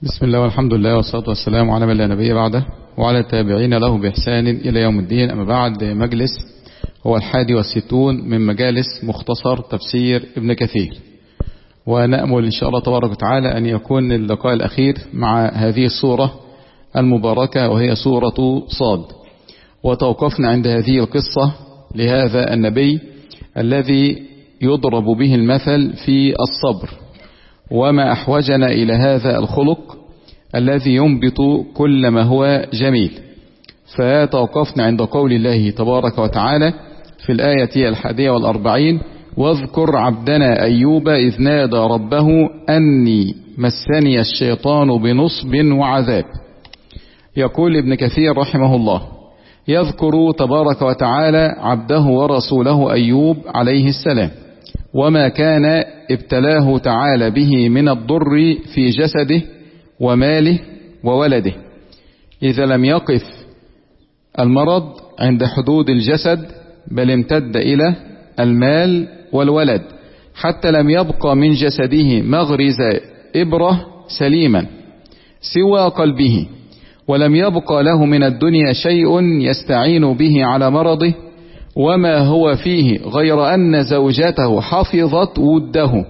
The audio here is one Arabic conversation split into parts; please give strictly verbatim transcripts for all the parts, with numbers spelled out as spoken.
بسم الله والحمد لله والصلاة والسلام على من لا نبي بعده وعلى التابعين له بإحسان إلى يوم الدين. أما بعد، مجلس هو الحادي والستون من مجالس مختصر تفسير ابن كثير، ونأمل إن شاء الله تبارك وتعالى أن يكون اللقاء الأخير مع هذه السورة المباركة وهي سورة صاد. وتوقفنا عند هذه القصة لهذا النبي الذي يضرب به المثل في الصبر، وما أحوجنا إلى هذا الخلق الذي ينبط كل ما هو جميل. فتوقفنا عند قول الله تبارك وتعالى في الآية الحادية والأربعين: واذكر عبدنا أيوب إذ نادى ربه أني مسني الشيطان بنصب وعذاب. يقول ابن كثير رحمه الله: يذكر تبارك وتعالى عبده ورسوله أيوب عليه السلام وما كان ابتلاه تعالى به من الضر في جسده وماله وولده، إذا لم يقف المرض عند حدود الجسد بل امتد إلى المال والولد، حتى لم يبقى من جسده مغرز إبرة سليما سوى قلبه، ولم يبقى له من الدنيا شيء يستعين به على مرضه وما هو فيه غير أن زوجته حفظت وده.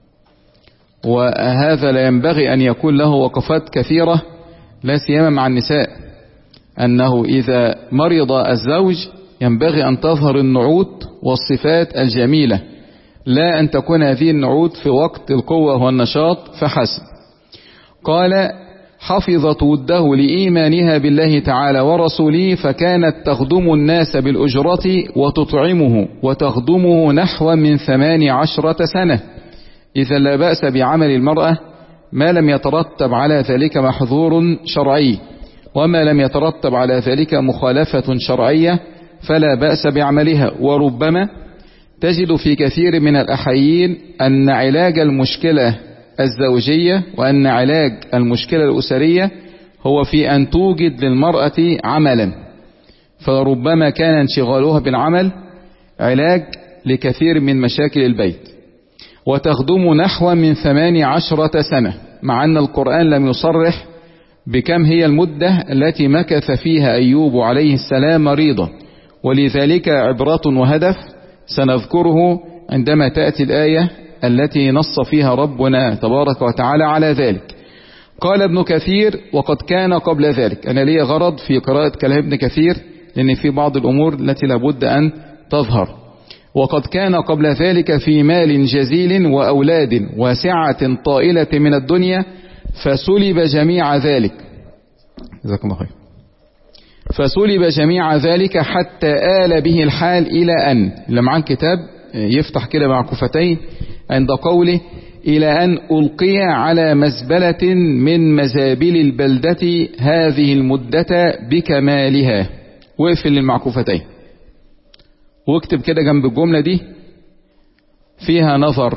وهذا لا ينبغي أن يكون له وقفات كثيرة، لا سيما مع النساء، أنه إذا مرض الزوج ينبغي أن تظهر النعوت والصفات الجميلة، لا أن تكون هذه النعوت في وقت القوة والنشاط فحسب. قال: حفظت وده لإيمانها بالله تعالى ورسوله، فكانت تخدم الناس بالأجرة وتطعمه وتخدمه نحو من ثمان عشرة سنة. إذا لا بأس بعمل المرأة ما لم يترتب على ذلك محظور شرعي، وما لم يترتب على ذلك مخالفة شرعية فلا بأس بعملها. وربما تجد في كثير من الأحيين أن علاج المشكلة الزوجية وأن علاج المشكلة الأسرية هو في أن توجد للمرأة عملا، فربما كان انشغالها بالعمل علاج لكثير من مشاكل البيت. وتخدم نحو من ثمان عشرة سنة، مع أن القرآن لم يصرح بكم هي المدة التي مكث فيها أيوب عليه السلام مريضا، ولذلك عبرة وهدف سنذكره عندما تأتي الآية التي نص فيها ربنا تبارك وتعالى على ذلك. قال ابن كثير: وقد كان قبل ذلك. أنا لي غرض في قراءة كلام ابن كثير لأن في بعض الأمور التي لابد أن تظهر. وقد كان قبل ذلك في مال جزيل وأولاد وسعة طائلة من الدنيا، فسلب جميع ذلك جزاكم الله خير فسلب جميع ذلك حتى آل به الحال إلى أن، اللي معاه كتاب يفتح كده مع كفتين عند قوله: إلى أن ألقي على مزبلة من مزابل البلدة هذه المدة بكمالها. وقفل المعكوفتين واكتب كده جنب الجملة دي فيها نظر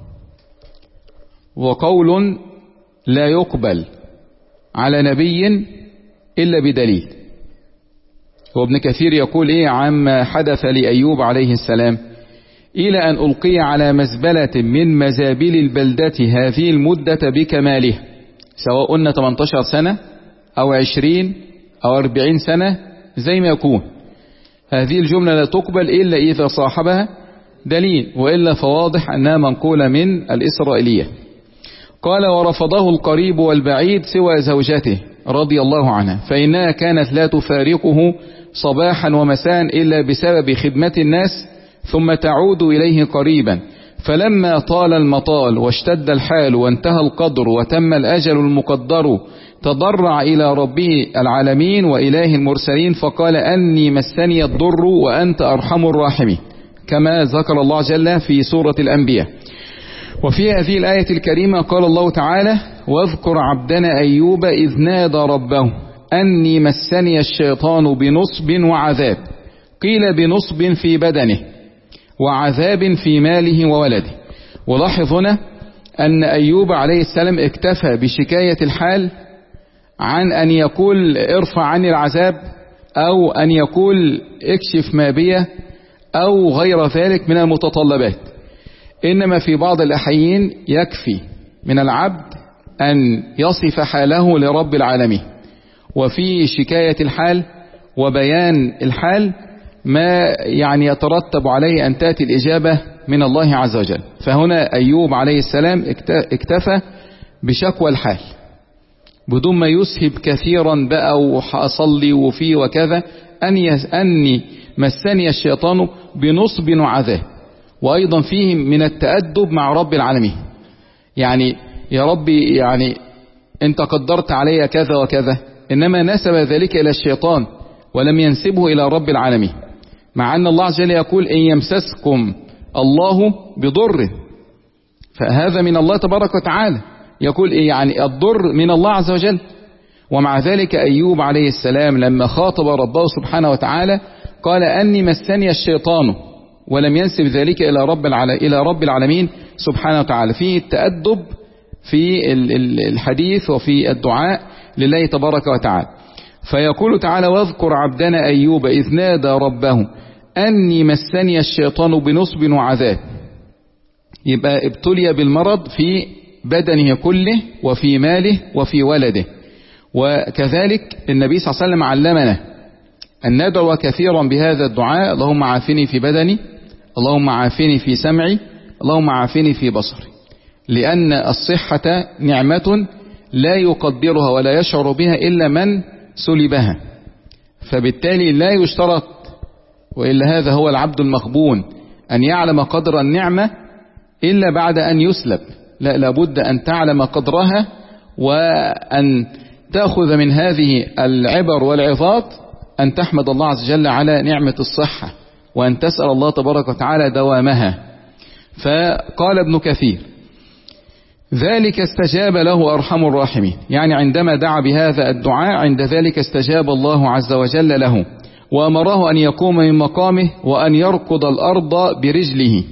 وقول لا يقبل على نبي إلا بدليل. وابن كثير يقول إيه عما حدث لأيوب عليه السلام: إلى أن ألقي على مزبلة من مزابل البلدة هذه المدة بكمالها، سواء قلنا ثمانية عشر سنة أو عشرين أو أربعين سنة زي ما يكون، هذه الجملة لا تقبل إلا إذا صاحبها دليل، وإلا فواضح أنها منقولة من الإسرائيلية. قال: ورفضه القريب والبعيد سوى زوجته رضي الله عنها، فإنها كانت لا تفارقه صباحا ومساء إلا بسبب خدمة الناس، ثم تعود إليه قريبا. فلما طال المطال واشتد الحال وانتهى القدر وتم الأجل المقدر، تضرع إلى ربه العالمين وإله المرسلين فقال: أني مسني الضر وأنت أرحم الراحمين، كما ذكر الله جل في سورة الأنبياء. وفي هذه الآية الكريمة قال الله تعالى: واذكر عبدنا أيوب إذ نادى ربه أني مسني الشيطان بنصب وعذاب. قيل بنصب في بدنه وعذاب في ماله وولده. ولاحظ هنا أن أيوب عليه السلام اكتفى بشكاية الحال عن أن يقول ارفع عني العذاب، أو أن يقول اكشف ما بي، أو غير ذلك من المتطلبات. إنما في بعض الأحيين يكفي من العبد أن يصف حاله لرب العالمين، وفي شكاية الحال وبيان الحال ما يعني يترتب عليه أن تأتي الإجابة من الله عز وجل. فهنا أيوب عليه السلام اكتفى بشكوى الحال بدون ما يسهب كثيرا بقى وحصلي وفي وكذا، أن أني مسني الشيطان بنصب وعذاب. وأيضا فيه من التأدب مع رب العالمين، يعني يا ربي يعني أنت قدرت علي كذا وكذا، إنما نسب ذلك إلى الشيطان ولم ينسبه إلى رب العالمين، مع أن الله عز وجل يقول إن يمسسكم الله بضر فهذا من الله تبارك وتعالى، يقول إيه يعني الضر من الله عز وجل. ومع ذلك أيوب عليه السلام لما خاطب ربه سبحانه وتعالى قال أني مسني الشيطان، ولم ينسب ذلك إلى رب إلى رب العالمين سبحانه وتعالى. فيه التأدب في الحديث وفي الدعاء لله تبارك وتعالى. فيقول تعالى واذكر عبدنا أيوب إذ نادى ربه أني مسني الشيطان بنصب وعذاب. يبقى ابتلي بالمرض في بدنه كله وفي ماله وفي ولده. وكذلك النبي صلى الله عليه وسلم علمنا أن ندعو كثيرا بهذا الدعاء: اللهم عافني في بدني، اللهم عافني في سمعي، اللهم عافني في بصري، لأن الصحة نعمة لا يقدرها ولا يشعر بها إلا من سلبها. فبالتالي لا يشترط، وإلا هذا هو العبد المخبون، أن يعلم قدر النعمة إلا بعد أن يسلب. لا، لابد أن تعلم قدرها وأن تأخذ من هذه العبر والعظات أن تحمد الله عز وجل على نعمة الصحة، وأن تسأل الله تبارك وتعالى دوامها. فقال ابن كثير ذلك استجاب له أرحم الراحمين، يعني عندما دعا بهذا الدعاء عند ذلك استجاب الله عز وجل له، وأمره أن يقوم من مقامه وأن يركض الأرض برجله،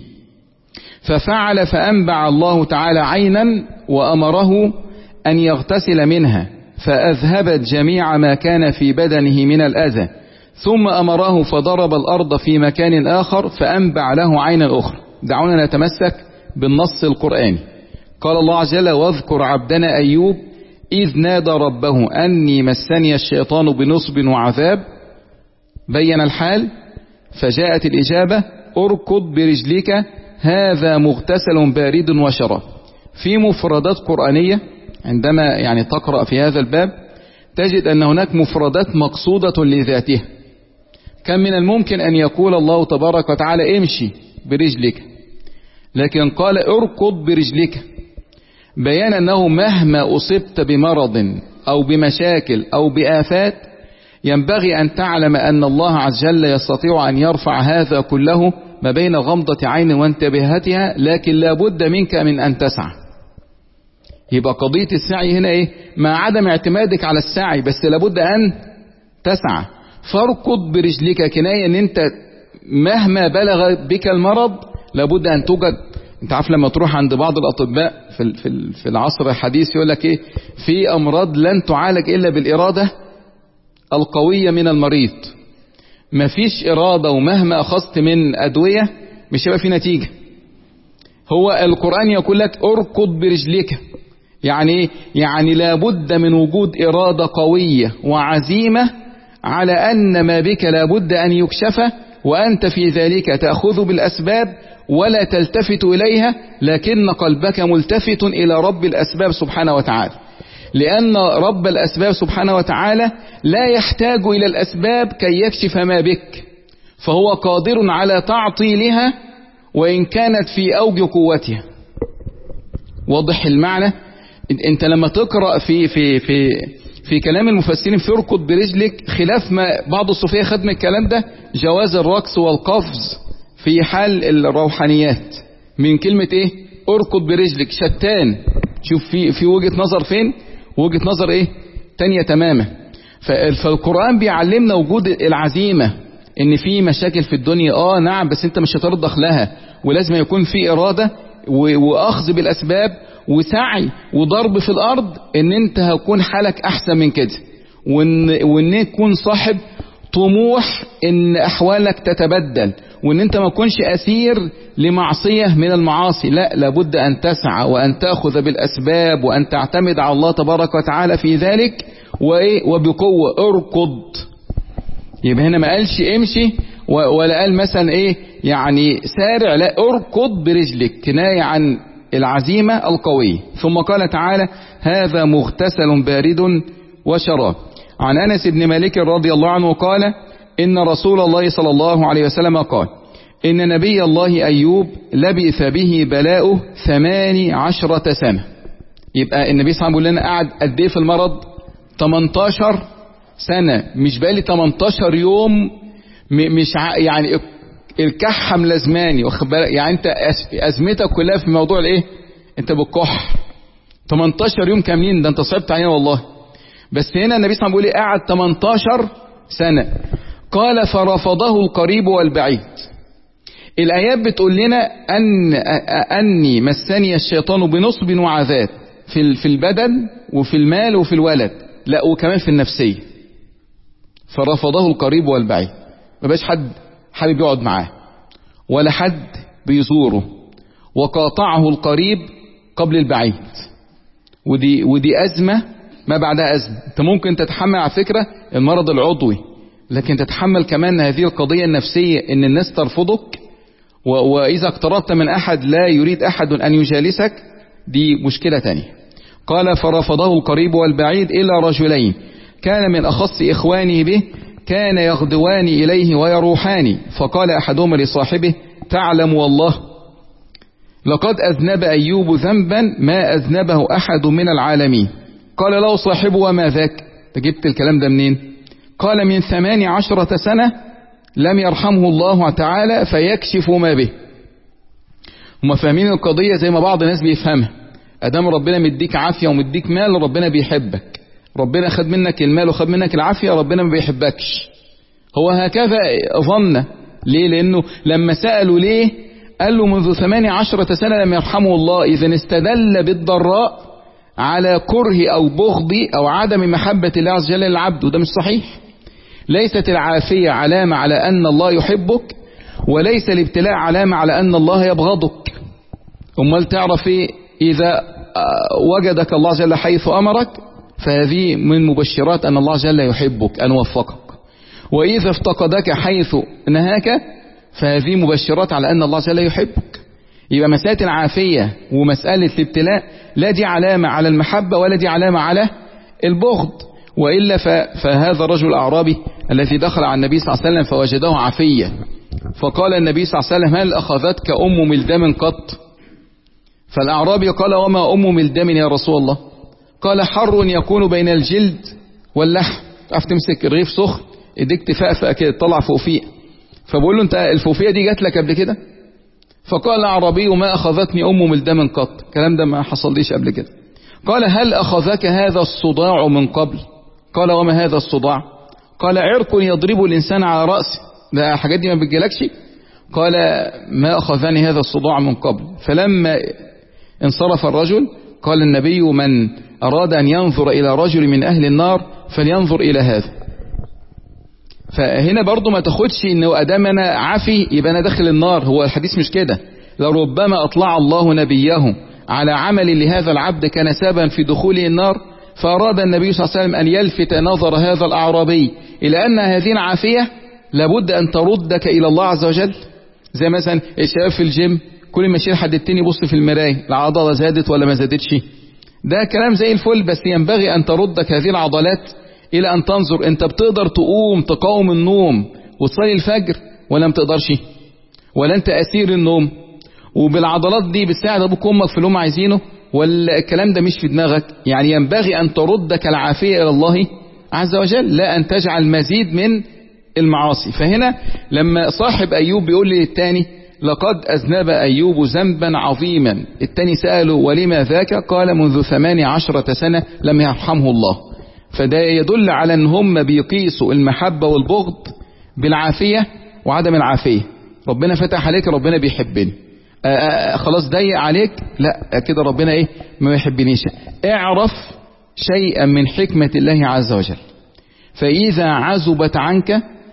ففعل فأنبع الله تعالى عينا وأمره أن يغتسل منها فأذهبت جميع ما كان في بدنه من الأذى، ثم أمره فضرب الأرض في مكان آخر فأنبع له عينا أخرى. دعونا نتمسك بالنص القرآني. قال الله عز وجل واذكر عبدنا أيوب إذ نادى ربه أني مسني الشيطان بنصب وعذاب، بين الحال فجاءت الإجابة اركض برجلك هذا مغتسل بارد وشراب. في مفردات قرآنية عندما يعني تقرأ في هذا الباب تجد أن هناك مفردات مقصودة لذاتها. كان من الممكن أن يقول الله تبارك وتعالى امشي برجلك، لكن قال اركض برجلك، بيان أنه مهما أصبت بمرض أو بمشاكل أو بآفات ينبغي أن تعلم أن الله عز وجل يستطيع أن يرفع هذا كله ما بين غمضة عين وانتباهتها، لكن لابد منك من أن تسعى. يبقى قضية السعي هنا إيه؟ مع عدم اعتمادك على السعي، بس لابد أن تسعى. فاركض برجلك كناية أن أنت مهما بلغ بك المرض لابد أن توجد. أنت عارف لما تروح عند بعض الأطباء في في العصر الحديث يقول لك إيه؟ في أمراض لن تعالج إلا بالإرادة القوية من المريض. مفيش إرادة ومهما أخذت من أدوية مش هيبقى في نتيجة. هو القرآن يقول لك اركض برجلك، يعني يعني لابد من وجود إرادة قوية وعزيمة على أن ما بك لابد أن يكشف، وأنت في ذلك تأخذ بالأسباب ولا تلتفت إليها، لكن قلبك ملتفت إلى رب الأسباب سبحانه وتعالى، لأن رب الأسباب سبحانه وتعالى لا يحتاج إلى الأسباب كي يكشف ما بك، فهو قادر على تعطيلها وإن كانت في أوج قوتها. واضح المعنى؟ انت لما تقرأ في في في في كلام المفسرين في اركض برجلك، خلاف ما بعض الصوفية خد من الكلام ده جواز الرقص والقفز في حال الروحانيات من كلمة ايه اركض برجلك، شتان. شوف في في وجهة نظر فين، وجهة نظر ايه تانية تماما. فالقرآن بيعلمنا وجود العزيمة، ان في مشاكل في الدنيا اه نعم، بس انت مش هترضخ لها، ولازم يكون في إرادة واخذ بالأسباب وسعي وضرب في الأرض ان انت هكون حالك احسن من كده، وان وان تكون صاحب طموح ان احوالك تتبدل، وان انت ما تكونش اسير لمعصية من المعاصي، لا، لابد ان تسعى وان تأخذ بالاسباب وان تعتمد على الله تبارك وتعالى في ذلك، وايه وبقوة اركض. يبقى هنا ما قالش امشي ولا قال مثلا ايه يعني سارع، لا، اركض برجلك، كناية عن العزيمة القوية. ثم قال تعالى هذا مغتسل بارد وشراب. عن أنس بن مالك رضي الله عنه قال إن رسول الله صلى الله عليه وسلم قال إن نبي الله أيوب لبث به بلاؤه ثماني عشرة سنة. يبقى النبي صلى الله عليه وسلم بيقول لنا قعد قد ايه في المرض؟ تمنتاشر سنة، مش بالي تمنتاشر يوم، مش يعني الكحة ملازماني، واخد بالك؟ يعني انت ازمتك كلها في موضوع الايه؟ انت بالكح تمنتاشر يوم كاملين، ده انت صعبت علينا والله. بس هنا النبي صلى الله عليه وسلم بيقول ايه؟ قعد تمنتاشر سنة. قال فرفضه القريب والبعيد. الايات بتقول لنا ان اني مسني الشيطان بنصب وعذاب في في البدن وفي المال وفي الولد، لا وكمان في النفسية. فرفضه القريب والبعيد، ما بقاش حد حابب يقعد معاه ولا حد بيزوره، وقاطعه القريب قبل البعيد. ودي ودي أزمة ما بعدها أزمة. انت ممكن تتحمل على فكرة المرض العضوي، لكن تتحمل كمان هذه القضية النفسية ان الناس ترفضك، وإذا اقتربت من أحد لا يريد أحد أن يجالسك، دي مشكلة تانية. قال فرفضه القريب والبعيد إلا رجلين كان من أخص إخوانه به، كان يغدوان إليه ويروحان، فقال أحدهما لصاحبه تعلم والله لقد أذنب أيوب ذنبا ما أذنبه أحد من العالمين. قال له صاحبه وما ذاك؟ جبت الكلام ده منين؟ قال من ثمان عشرة سنة لم يرحمه الله تعالى فيكشف ما به. هم فاهمين القضية زي ما بعض الناس بيفهمها، أدام ربنا مديك عافية ومديك مال ربنا بيحبك، ربنا خد منك المال وخد منك العافية ربنا ما بيحبكش. هو هكذا ظن. ليه؟ لأنه لما سألوا ليه قال له منذ ثمان عشرة سنة لم يرحمه الله. إذن استدل بالضراء على كره أو بغض أو عدم محبة الله عز وجل للعبد، وده مش صحيح. ليست العافية علامة على أن الله يحبك، وليس الابتلاء علامة على أن الله يبغضك. أمال تعرف إيه؟ إذا وجدك الله عز وجل حيث أمرك فهذه من مبشرات أن الله عز وجل يحبك أن وفقك، وإذا افتقدك حيث نهاك فهذه مبشرات على أن الله عز وجل يحبك. يبقى مسألة العافية ومسألة الابتلاء لا دي علامة على المحبة ولا دي علامة على البغض، وإلا فهذا الرجل الأعرابي الذي دخل على النبي صلى الله عليه وسلم فوجده عافية، فقال النبي صلى الله عليه وسلم هل أخذتك أم ملدم قط؟ فالأعرابي قال وما أم ملدم يا رسول الله؟ قال حر يكون بين الجلد واللحم. تعرف تمسك رغيف سخن ايديك تفقفق كده تطلع فوفيق، فبقول له انت الفوفية دي جات لك قبل كده؟ فقال الأعرابي ما أخذتني أم ملدم قط، الكلام ده ما حصليش قبل كده. قال هل أخذك هذا الصداع من قبل؟ قال وما هذا الصداع؟ قال عرق يضرب الإنسان على رأسه، ده حاجات دي ما بتجيلكش؟ قال ما أخذني هذا الصداع من قبل. فلما انصرف الرجل قال النبي من أراد أن ينظر إلى رجل من أهل النار فلينظر إلى هذا. فهنا برضو ما تاخدش انه ادام انا عافي يبقى انا داخل النار، هو الحديث مش كده. لربما اطلع الله نبيه على عمل لهذا العبد كان سببا في دخوله النار، فاراد النبي صلى الله عليه وسلم ان يلفت نظر هذا الاعرابي الى ان هذه العافية لابد ان تردك الى الله عز وجل. زي مثلا الشباب في الجيم كل ما يشيل حد التاني يبص في المراية العضلة زادت ولا ما زادتش، ده كلام زي الفل، بس ينبغي ان تردك هذه العضلات إلى أن تنظر أنت بتقدر تقوم تقاوم النوم وتصلي الفجر ولا ما تقدرش، ولا أنت أسير النوم وبالعضلات دي بتساعد أبوك وأمك في اللي هم عايزينه، ولا الكلام ده مش في دماغك. يعني ينبغي أن تردك العافية إلى الله عز وجل، لا أن تجعل مزيد من المعاصي. فهنا لما صاحب أيوب بيقول لي الثاني لقد أذنب أيوب ذنبا عظيما، الثاني سأله ولما ذاك؟ قال منذ ثمان عشرة سنة لم يرحمه الله. فده يدل على ان هم بيقيسوا المحبة والبغض بالعافية وعدم العافية. ربنا فتح عليك ربنا بيحبني، آآ آآ خلاص ضيق عليك لا كده ربنا ايه ما يحبنيش. اعرف شيئا من حكمة الله عز وجل، فإذا عزبت عنك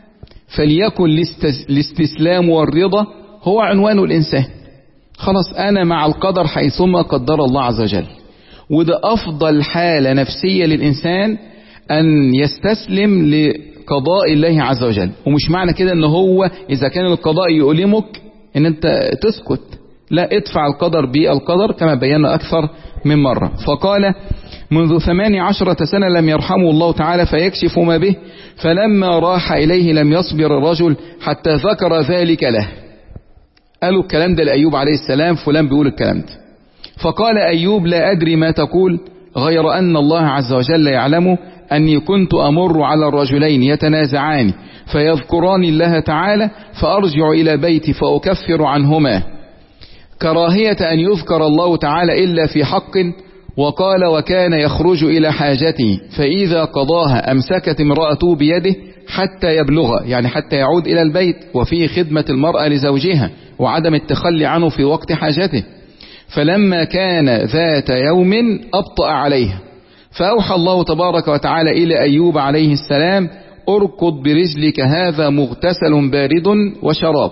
فليكن الاستسلام والرضا هو عنوان الإنسان. خلاص أنا مع القدر حيثما قدر الله عز وجل. وده أفضل حالة نفسية للإنسان أن يستسلم لقضاء الله عز وجل. ومش معنى كده أنه هو إذا كان القضاء يؤلمك أن أنت تسكت، لا، ادفع القدر بالقدر كما بينا أكثر من مرة. فقال منذ ثمان عشرة سنة لم يرحمه الله تعالى فيكشف ما به، فلما راح إليه لم يصبر الرجل حتى ذكر ذلك له. قالوا الكلام ده لأيوب عليه السلام، فلان بيقول الكلام ده، فقال أيوب لا أدري ما تقول غير أن الله عز وجل يعلم أني كنت أمر على الرجلين يتنازعان فيذكران الله تعالى فأرجع إلى بيتي فأكفر عنهما كراهية أن يذكر الله تعالى إلا في حق. وقال وكان يخرج إلى حاجته فإذا قضاها أمسكت امرأته بيده حتى يبلغ، يعني حتى يعود إلى البيت، وفيه خدمة المرأة لزوجها وعدم التخلي عنه في وقت حاجته. فلما كان ذات يوم أبطأ عليها فأوحى الله تبارك وتعالى إلى أيوب عليه السلام أركض برجلك هذا مغتسل بارد وشراب،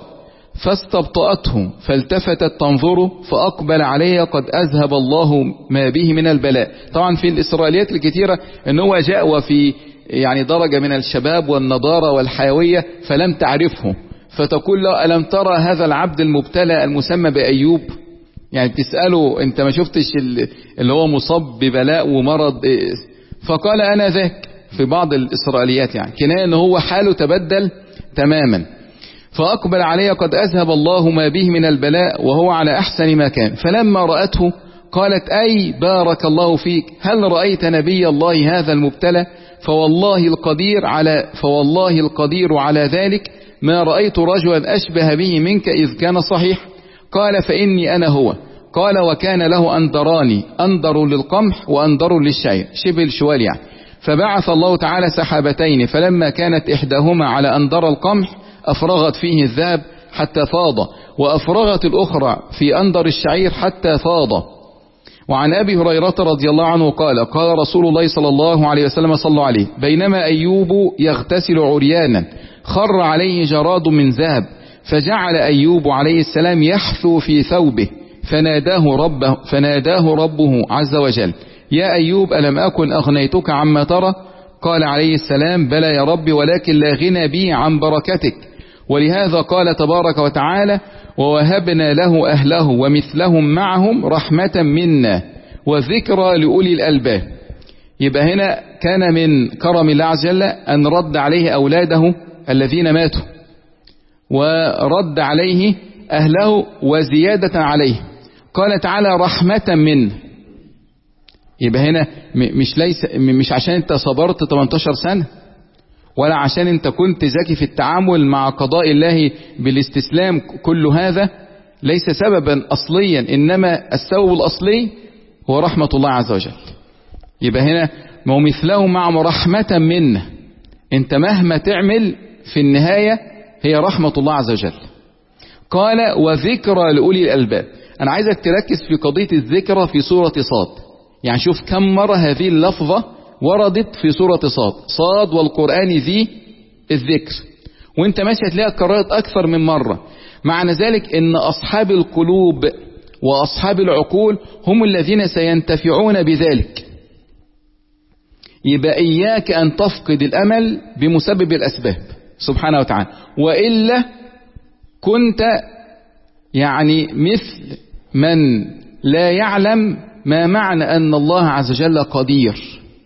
فاستبطأته فالتفتت تنظره فأقبل عليه قد أذهب الله ما به من البلاء. طبعا في الإسرائيليات الكثيرة أنه جاء وفي يعني درجة من الشباب والنضارة والحيوية فلم تعرفه، فتقول له ألم ترى هذا العبد المبتلى المسمى بأيوب؟ يعني تسأله أنت ما شفتش اللي هو مصاب ببلاء ومرض؟ فقال أنا ذاك، في بعض الإسرائيليات يعني كناية أنه هو حاله تبدل تماما. فأقبل عليه قد أذهب الله ما به من البلاء وهو على أحسن ما كان. فلما رأته قالت أي بارك الله فيك، هل رأيت نبي الله هذا المبتلى؟ فوالله القدير على فوالله القدير على ذلك ما رأيت رجلا أشبه به منك إذ كان صحيح. قال فإني أنا هو. قال وكان له أندراني، أندر للقمح وأندر للشعير، شبه الشوال يعني. فبعث الله تعالى سحابتين، فلما كانت إحداهما على أندر القمح أفرغت فيه الذهب حتى فاض، وأفرغت الأخرى في أندر الشعير حتى فاض. وعن أبي هريرة رضي الله عنه قال قال رسول الله صلى الله عليه وسلم صلى الله عليه بينما أيوب يغتسل عريانا خر عليه جراد من ذهب، فجعل أيوب عليه السلام يحثو في ثوبه فناداه ربه, فناداه ربه عز وجل يا أيوب ألم أكن أغنيتك عما ترى؟ قال عليه السلام بلى يا رب ولكن لا غنى بي عن بركتك. ولهذا قال تبارك وتعالى ووهبنا له أهله ومثلهم معهم رحمة منا وذكرى لأولي الألباب. يبقى هنا كان من كرم الله عز وجل أن رد عليه أولاده الذين ماتوا، ورد عليه أهله وزيادة عليه. قال تعالى رحمة منه. يبقى هنا مش ليس مش عشان انت صبرت ثمانية عشر سنة، ولا عشان انت كنت ذكي في التعامل مع قضاء الله بالاستسلام، كل هذا ليس سببا أصليا، إنما السبب الأصلي هو رحمة الله عز وجل. يبقى هنا ما مثله مع رحمة منه، انت مهما تعمل في النهاية هي رحمة الله عز وجل. قال وذكرى لأولي الألباب. أنا عايزك تركز في قضية الذكرى في سورة صاد، يعني شوف كم مرة هذه اللفظة وردت في سورة صاد، صاد والقرآن ذي الذكر، وانت ماشي هتلاقيها اتكررت أكثر من مرة. معنى ذلك ان أصحاب القلوب وأصحاب العقول هم الذين سينتفعون بذلك. يبقى إياك أن تفقد الأمل بمسبب الأسباب سبحانه وتعالى، وإلا كنت يعني مثل من لا يعلم ما معنى أن الله عز وجل قدير.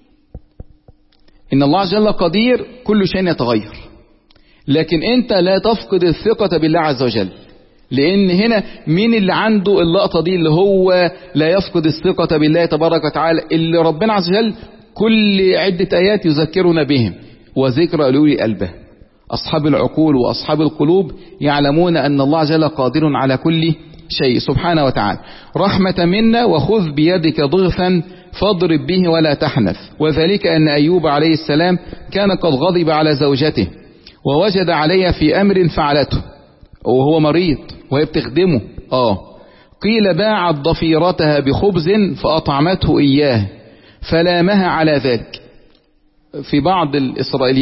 إن الله عز وجل قدير كل شيء يتغير، لكن أنت لا تفقد الثقة بالله عز وجل، لأن هنا مين اللي عنده اللقطة دي اللي هو لا يفقد الثقة بالله تبارك وتعالى؟ اللي ربنا عز وجل كل عدة آيات يذكرنا بهم، وذكر لأولي الألباب. أصحاب العقول وأصحاب القلوب يعلمون أن الله عز وجل قادر على كل شيء سبحانه وتعالى. رحمة منا وخذ بيدك ضغثا فاضرب به ولا تحنث. وذلك أن أيوب عليه السلام كان قد غضب على زوجته ووجد عليها في أمر فعلته، وهو مريض وهي بتخدمه. آه قيل باعت ضفيرتها بخبز فأطعمته إياه فلامها على ذلك. في بعض الإسرائيليات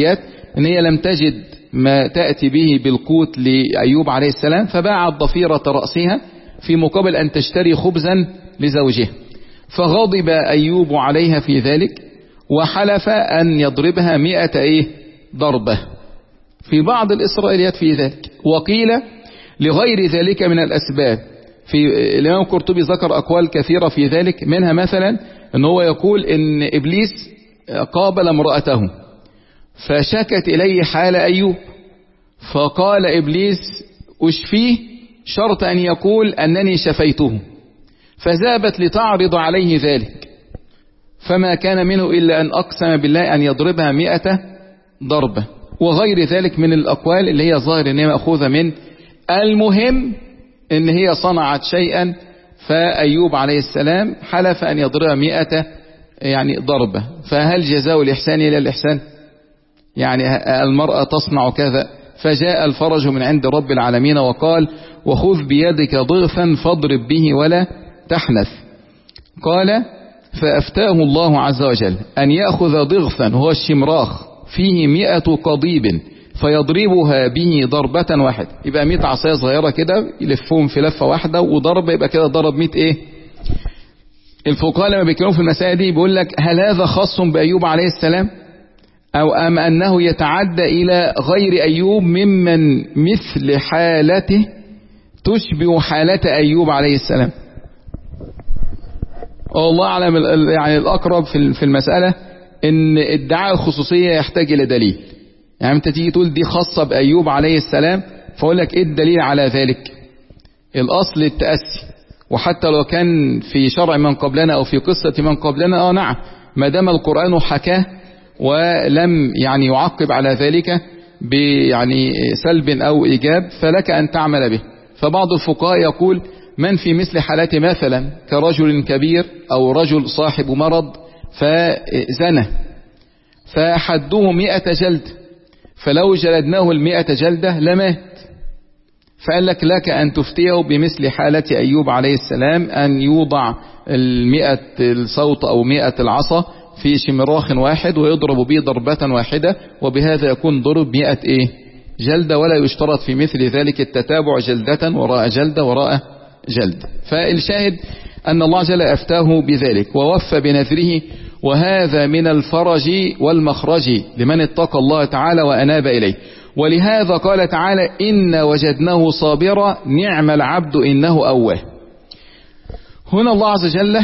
ان هي لم تجد ما تأتي به بالقوت لأيوب عليه السلام، فباعت ضفيرة رأسها في مقابل أن تشتري خبزا لزوجها. فغضب أيوب عليها في ذلك وحلف أن يضربها مئة إيه ضربة. في بعض الإسرائيليات في ذلك، وقيل لغير ذلك من الأسباب. في الإمام القرطبي ذكر أقوال كثيرة في ذلك، منها مثلا أن هو يقول إن إبليس قابل امرأته فشكت إليه حال أيوب، فقال إبليس أشفيه شرط أن يقول أنني شفيته، فذهبت لتعرض عليه ذلك، فما كان منه إلا أن أقسم بالله أن يضربها مئة ضربة، وغير ذلك من الأقوال اللي هي ظاهر أنها مأخوذة من. المهم أن هي صنعت شيئا، فأيوب عليه السلام حلف أن يضربها مئة يعني ضربة. فهل جزاء الإحسان إلى الإحسان؟ يعني المرأة تصنع كذا. فجاء الفرج من عند رب العالمين وقال وخذ بيدك ضغثا فاضرب به ولا تحنث. قال فأفتاه الله عز وجل أن يأخذ ضغثا هو الشمراخ فيه مئة قضيب فيضربها به ضربة واحدة. يبقى مئة عصاية صغيرة كده يلفهم في لفة واحدة وضرب، يبقى كده ضرب مئة ايه. الفقهاء لما بيتكلموا في المسائل دي بيقول لك هل هذا خاص بأيوب عليه السلام أو أم أنه يتعدى إلى غير أيوب ممن مثل حالته تشبه حالة أيوب عليه السلام؟ والله أعلم. يعني الأقرب في المسألة إن ادعاء الخصوصية يحتاج إلى دليل. يعني أنت تيجي تقول دي خاصة بأيوب عليه السلام، فأقول لك إيه الدليل على ذلك؟ الأصل التأسي، وحتى لو كان في شرع من قبلنا أو في قصة من قبلنا آه نعم، ما دام القرآن حكاه ولم يعني يعقب على ذلك يعني سلب أو إيجاب فلك أن تعمل به. فبعض الفقهاء يقول من في مثل حالته مثلا كرجل كبير أو رجل صاحب مرض فزنى فحده مئة جلد، فلو جلدناه المئة جلدة لمات، فقال لك لك أن تفتيه بمثل حالة أيوب عليه السلام أن يوضع المئة الصوت أو مئة العصا في شمراخ واحد ويضرب به ضربة واحدة، وبهذا يكون ضرب مئة إيه جلدة، ولا يشترط في مثل ذلك التتابع جلدة وراء جلدة وراء جلد. فالشاهد أن الله جل أفتاه بذلك ووفى بنذره، وهذا من الفرج والمخرج لمن اتقى الله تعالى وأناب إليه. ولهذا قال تعالى إن وجدناه صابرا نعم العبد إنه أواه. هنا الله عز وجل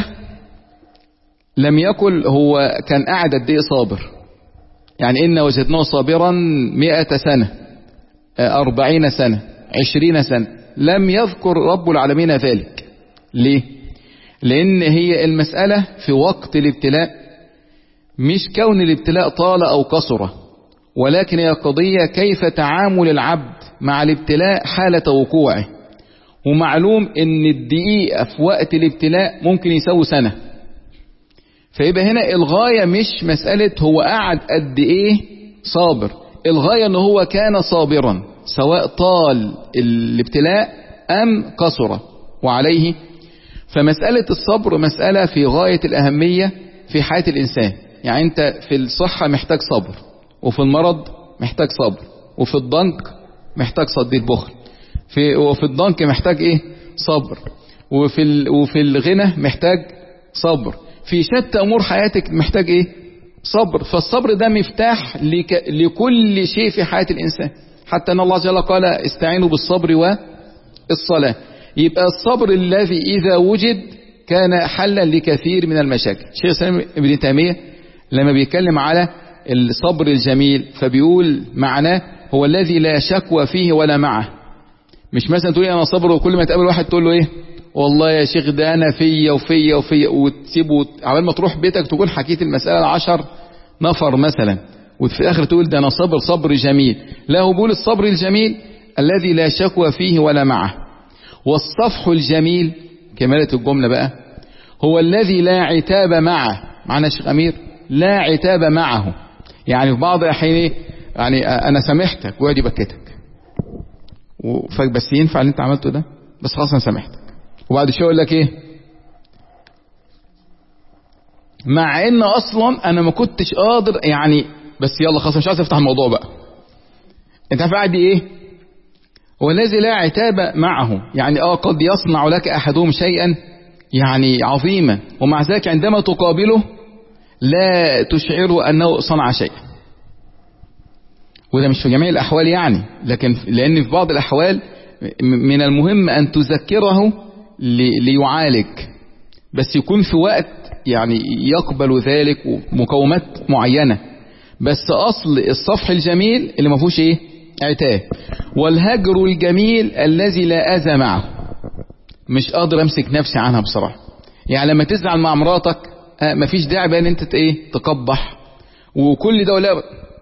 لم يقل هو كان قاعد قد ايه صابر، يعني إن وجدناه صابرا مئة سنة أربعين سنة عشرين سنة، لم يذكر رب العالمين ذلك. ليه؟ لأن هي المسألة في وقت الابتلاء مش كون الابتلاء طال أو قصر، ولكن هي قضية كيف تعامل العبد مع الابتلاء حالة وقوعه. ومعلوم ان الدقيقة في وقت الابتلاء ممكن يساوي سنة، فيبقى هنا الغاية مش مسألة هو قاعد قد ايه صابر، الغاية ان هو كان صابرا سواء طال الابتلاء ام قصر وعليه. فمسألة الصبر مسألة في غاية الأهمية في حياة الإنسان. يعني انت في الصحة محتاج صبر، وفي المرض محتاج صبر، وفي الضنك محتاج صد البخل، في وفي الضنك محتاج ايه صبر، وفي وفي الغنى محتاج صبر، في شتى امور حياتك محتاج ايه صبر. فالصبر ده مفتاح لك لكل شيء في حياة الانسان، حتى ان الله جل قال استعينوا بالصبر والصلاة. يبقى الصبر الذي اذا وجد كان حلا لكثير من المشاكل. شيخ الاسلام ابن تيمية لما بيتكلم على الصبر الجميل فبيقول معناه هو الذي لا شكوى فيه ولا معه. مش مثلا تقول انا صبر وكل ما تقابل واحد تقول له ايه والله يا شيخ ده انا فيا وفيا وفيا، وتسيبه عبال ما تروح بيتك تكون حكيت المسألة عشر نفر مثلا، وفي الاخر تقول ده انا صبر صبر جميل. لا، هو بيقول الصبر الجميل الذي لا شكوى فيه ولا معه. والصفح الجميل كمالة الجملة بقى هو الذي لا عتاب معه. معنا شيخ امير لا عتاب معه، يعني في بعض الأحيان يعني أنا سامحتك وادي بكتك بس ينفع اللي أنت عملته ده، بس خلاص أنا سامحتك، وبعد شوية يقول لك إيه مع إن أصلا أنا ما كنتش قادر، يعني بس يلا خلاص مش عايز افتح الموضوع بقى. انت عارف قاعد ايه؟ والذي لا عتاب معه، يعني اه قد يصنع لك احدهم شيئا يعني عظيما، ومع ذلك عندما تقابله لا تشعره انه صنع شيئا. وده مش في جميع الاحوال يعني، لكن لان في بعض الاحوال من المهم ان تذكره ليعالج، بس يكون في وقت يعني يقبل ذلك ومقومات معينة. بس اصل الصفح الجميل اللي ما فيهوش ايه؟ عتاب. والهجر الجميل الذي لا اذى معه، مش قادر امسك نفسي عنها بصراحة. يعني لما تزعل مع مراتك آه مفيش داعي بقى ان انت ايه تقبح وكل ده، ولا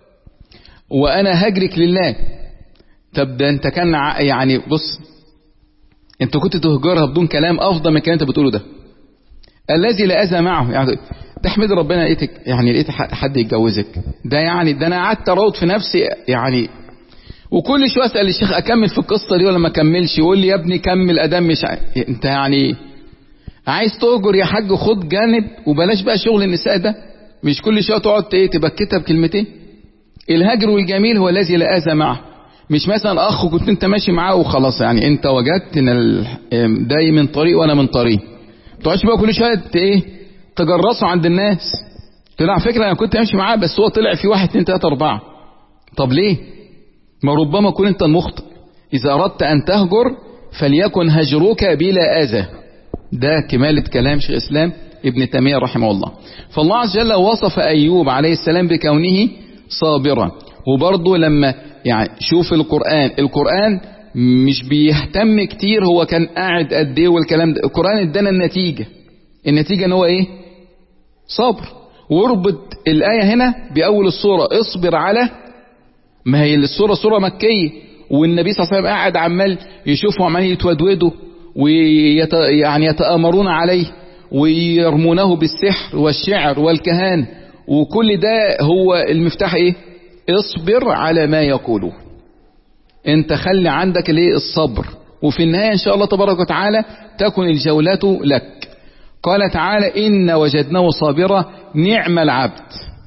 وانا هجرك لله. طب ده انت كان يعني بص، انت كنت تهجرها بدون كلام افضل من الكلام انت بتقوله ده. الذي لا اذى معه، يعني تحمد ربنا لقيتك يعني لقيت حد يتجوزك، ده يعني ده انا قعدت اراود في نفسي يعني، وكل شويه اسال الشيخ اكمل في القصه دي ولا ما اكملش، يقول لي يا ابني كمل ادم مش ع... انت يعني عايز تهجر يا حاج خد جانب وبلاش بقى شغل النساء ده، مش كل شويه تقعد ايه تبكتها بكلمتين. الهجر الجميل هو الذي لا اذى معه، مش مثلا اخ كنت انت ماشي معاه وخلاص، يعني انت وجدت ان ده من طريق وانا من طريق، ما تقعدش بقى كل شويه ايه تجرسوا عند الناس. طلع فكره انا كنت ماشي معاه بس هو طلع في واحد اتنين تلاته اربعه. طب ليه؟ ما ربما كن انت المخطئ. اذا اردت ان تهجر فليكن هجرك بلا اذى. ده كمالة كلام شيخ الاسلام ابن تيمية رحمه الله. فالله عز وجل وصف ايوب عليه السلام بكونه صابرا. وبرضه لما يعني شوف القرآن، القرآن مش بيهتم كتير هو كان قاعد قد ايه والكلام ده، القرآن ادانا النتيجة. النتيجة ان هو ايه؟ صبر. واربط الآية هنا بأول السورة اصبر على، ما هي السورة سورة مكية، والنبي صلى الله عليه وسلم قاعد عمال يشوفوا عمالين يتودودوا ويت يعني يتآمرون عليه ويرمونه بالسحر والشعر والكهان، وكل ده هو المفتاح ايه؟ اصبر على ما يقولون. انت خلي عندك الايه؟ الصبر. وفي النهاية ان شاء الله تبارك وتعالى تكون الجولة لك. قال تعالى إن وجدناه صابرا نعم العبد.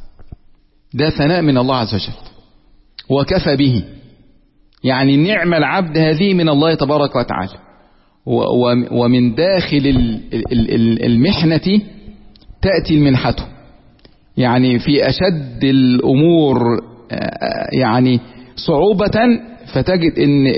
ده ثناء من الله عز وجل وكفى به، يعني نعم العبد هذه من الله تبارك وتعالى. ومن داخل المحنة تأتي المنحة، يعني في أشد الأمور يعني صعوبة فتجد ان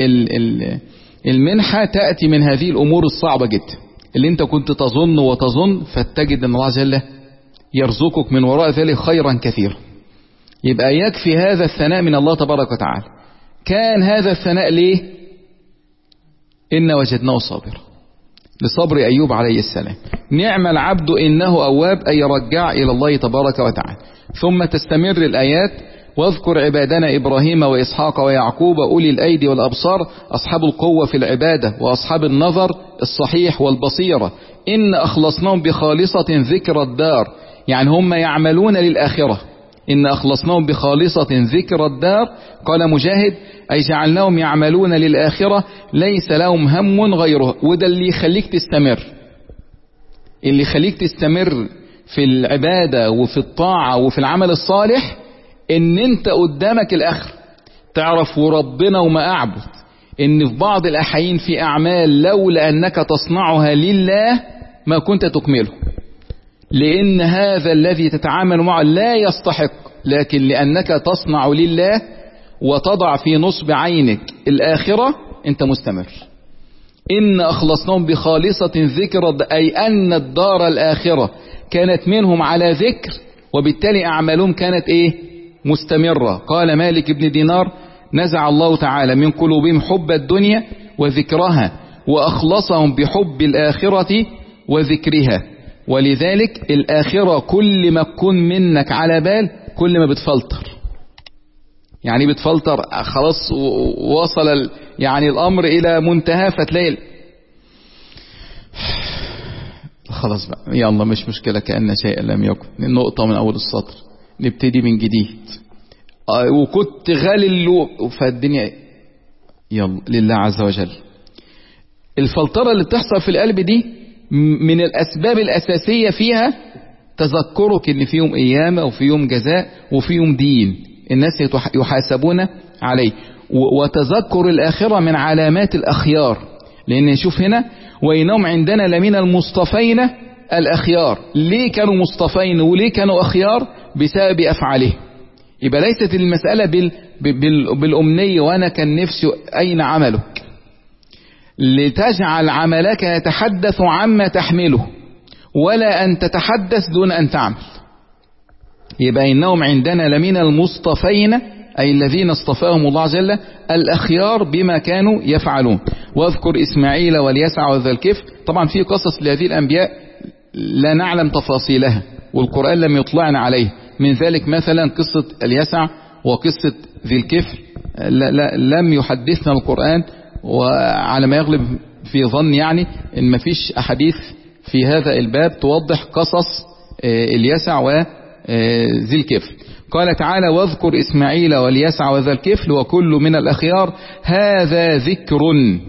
المنحة تأتي من هذه الأمور الصعبة جدا اللي انت كنت تظن وتظن، فتجد ان الله عز وجل يرزقك من وراء ذلك خيرا كثيرا. يبقى يكفي هذا الثناء من الله تبارك وتعالى. كان هذا الثناء ليه؟ إن وجدناه صابرا، لصبر أيوب عليه السلام. نعم العبد إنه أواب، أي رجع إلى الله تبارك وتعالى. ثم تستمر الآيات واذكر عبادنا إبراهيم وإسحاق ويعقوب أولي الأيدي والأبصار أصحاب القوة في العبادة وأصحاب النظر الصحيح والبصيرة إن أخلصناهم بخالصة ذكر الدار، يعني هم يعملون للآخرة. إن أخلصناهم بخالصة ذكر الدار. قال مجاهد أي جعلناهم يعملون للآخرة ليس لهم هم غيره. وده اللي يخليك تستمر، اللي يخليك تستمر في العبادة وفي الطاعة وفي العمل الصالح، ان انت قدامك الاخر تعرف وربنا وما اعبد ان في بعض الاحيان في اعمال لولا انك تصنعها لله ما كنت تكمله، لان هذا الذي تتعامل معه لا يستحق، لكن لانك تصنع لله وتضع في نصب عينك الاخرة انت مستمر. ان اخلصناهم بخالصة ذكر، اي ان الدار الاخرة كانت منهم على ذكر، وبالتالي اعمالهم كانت ايه؟ مستمرة. قال مالك بن دينار نزع الله تعالى من قلوبهم حب الدنيا وذكرها وأخلصهم بحب الآخرة وذكرها. ولذلك الآخرة كل ما تكون منك على بال كل ما بتفلتر، يعني بتفلتر خلاص وصل يعني الأمر إلى منتهى، فتلاقي خلاص بقى يلا مش مشكلة كأن شيء لم يكن، النقطة من أول السطر نبتدي من جديد. آه وكنت غالي اللو فالدنيا يلا لله عز وجل. الفلترة اللي بتحصل في القلب دي من الأسباب الأساسية فيها تذكرك ان في يوم قيامة وفي يوم جزاء وفي يوم دين الناس يحاسبون عليه، وتذكر الآخرة من علامات الأخيار. لأن نشوف هنا وإنهم عندنا لمن المصطفين الأخيار. ليه كانوا مصطفين وليه كانوا أخيار؟ بسبب أفعاله. يبقى ليست المسألة بال... بال... بالأمنية وأنا كان نفسي أين عملك، لتجعل عملك يتحدث عما تحمله ولا أن تتحدث دون أن تعمل. يبقى إنهم عندنا لمن المصطفين أي الذين اصطفاهم الله عز وجل الأخيار بما كانوا يفعلون. واذكر إسماعيل واليسع وذا الكفل. طبعا في قصص لهذه الأنبياء لا نعلم تفاصيلها والقرآن لم يطلعنا عليه، من ذلك مثلا قصة اليسع وقصة ذي الكفل لا لا لم يحدثنا القرآن، وعلى ما يغلب في ظن يعني إن ما فيش أحاديث في هذا الباب توضح قصص اليسع وذي الكفل. قال تعالى واذكر إسماعيل واليسع وذا الكفل وكل من الأخيار هذا ذكر،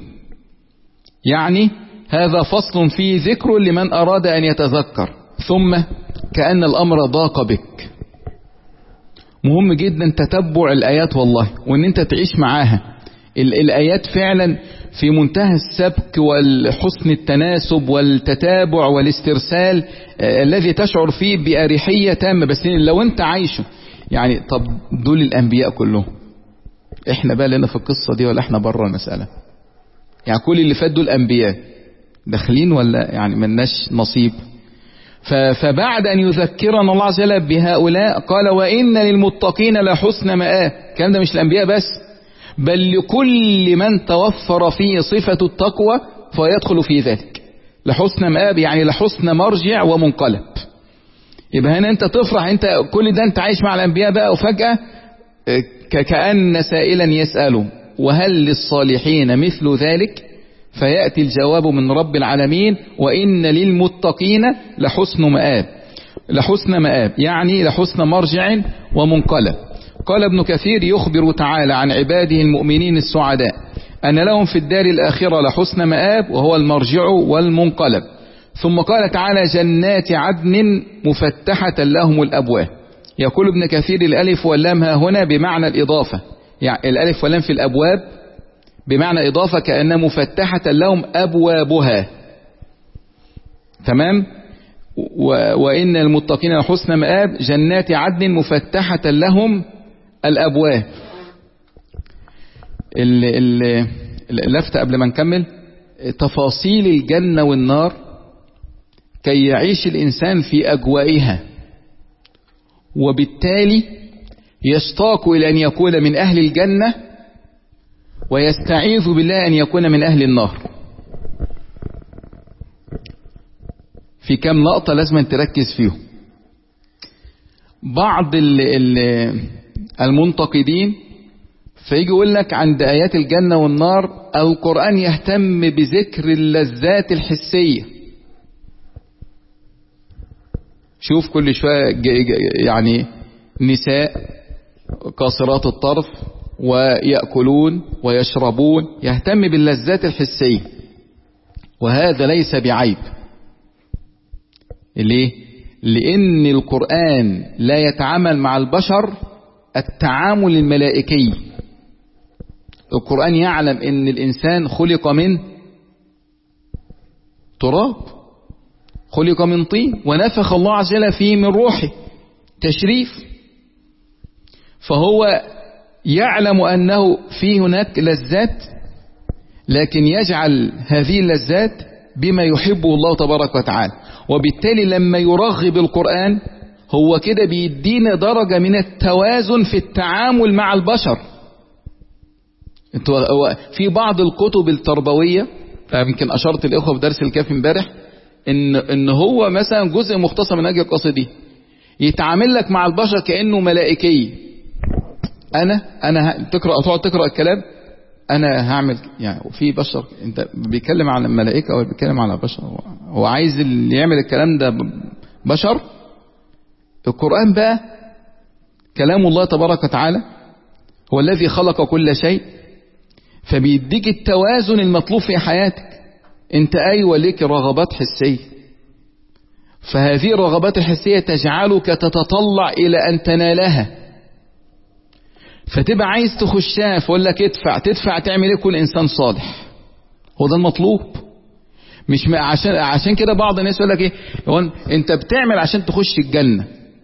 يعني هذا فصل فيه ذكر لمن أراد أن يتذكر. ثم كأن الأمر ضاق بك. مهم جدا تتبع الآيات والله، وأن أنت تعيش معاها. الآيات فعلا في منتهى السبك والحسن التناسب والتتابع والاسترسال الذي تشعر فيه بأريحية تامة. بس لو أنت عايشه يعني طب دول الأنبياء كلهم، إحنا بقى لنا في القصة دي ولا إحنا بره المسألة؟ يعني كل اللي فات دول أنبياء داخلين ولا يعني ملناش نصيب؟ فبعد أن يذكرنا الله عز وجل بهؤلاء قال وإن للمتقين لحسن مآب. الكلام ده مش الأنبياء بس، بل لكل من توفر فيه صفة التقوى فيدخل في ذلك. لحسن مآب يعني لحسن مرجع ومنقلب. يبقى هنا أنت تفرح، أنت كل ده أنت عايش مع الأنبياء بقى، وفجأة كأن سائلا يسأله وهل للصالحين مثل ذلك؟ فيأتي الجواب من رب العالمين وإن للمتقين لحسن مآب. لحسن مآب يعني لحسن مرجع ومنقلب. قال ابن كثير يخبر تعالى عن عباده المؤمنين السعداء أن لهم في الدار الآخرة لحسن مآب وهو المرجع والمنقلب. ثم قال تعالى جنات عدن مفتحة لهم الأبواب. يقول ابن كثير الألف واللام ها هنا بمعنى الإضافة، يعني الألف واللام في الأبواب بمعنى إضافة كأنها مفتحة لهم أبوابها. تمام. وإن المتقين لحسن مآب جنات عدن مفتحة لهم الأبواب. اللفتة قبل ما نكمل تفاصيل الجنة والنار كي يعيش الإنسان في أجوائها، وبالتالي يشتاق إلى أن يكون من أهل الجنة ويستعيذ بالله أن يكون من أهل النار. في كم لقطة لازم تركز فيهم. بعض المنتقدين فيجي يقول لك عند آيات الجنة والنار القرآن يهتم بذكر اللذات الحسية. شوف كل شوية يعني نساء قاصرات الطرف ويأكلون ويشربون، يهتم باللذات الحسية، وهذا ليس بعيب. ليه؟ لأن القرآن لا يتعامل مع البشر التعامل الملائكي. القرآن يعلم أن الإنسان خلق من تراب، خلق من طين، ونفخ الله عز وجل فيه من روحه تشريف. فهو يعلم أنه في هناك لذات، لكن يجعل هذه اللذات بما يحبه الله تبارك وتعالى. وبالتالي لما يرغب القرآن هو كده بيدينا درجة من التوازن في التعامل مع البشر. في بعض الكتب التربوية يمكن أشرت الإخوة في درس الكافي امبارح إن إن هو مثلا جزء مختصر من أجل القصة يتعامل لك مع البشر كأنه ملائكي. أنا أنا تقرأ تقعد تقرأ الكلام أنا هعمل يعني. وفي بشر أنت بيتكلم على الملائكة أو بيتكلم على بشر، هو عايز اللي يعمل الكلام ده بشر. القرآن بقى كلام الله تبارك وتعالى هو الذي خلق كل شيء، فبيديك التوازن المطلوب في حياتك. انت ايوه ليك رغبات حسية، فهذه الرغبات الحسية تجعلك تتطلع إلى أن تنالها، فتبقى عايز تخشها، فقول لك ادفع. تدفع تعمل ايه؟ كل إنسان صالح. هو ده المطلوب. مش عشان عشان كده بعض الناس يقول لك ايه، هو انت بتعمل عشان تخش الجنة.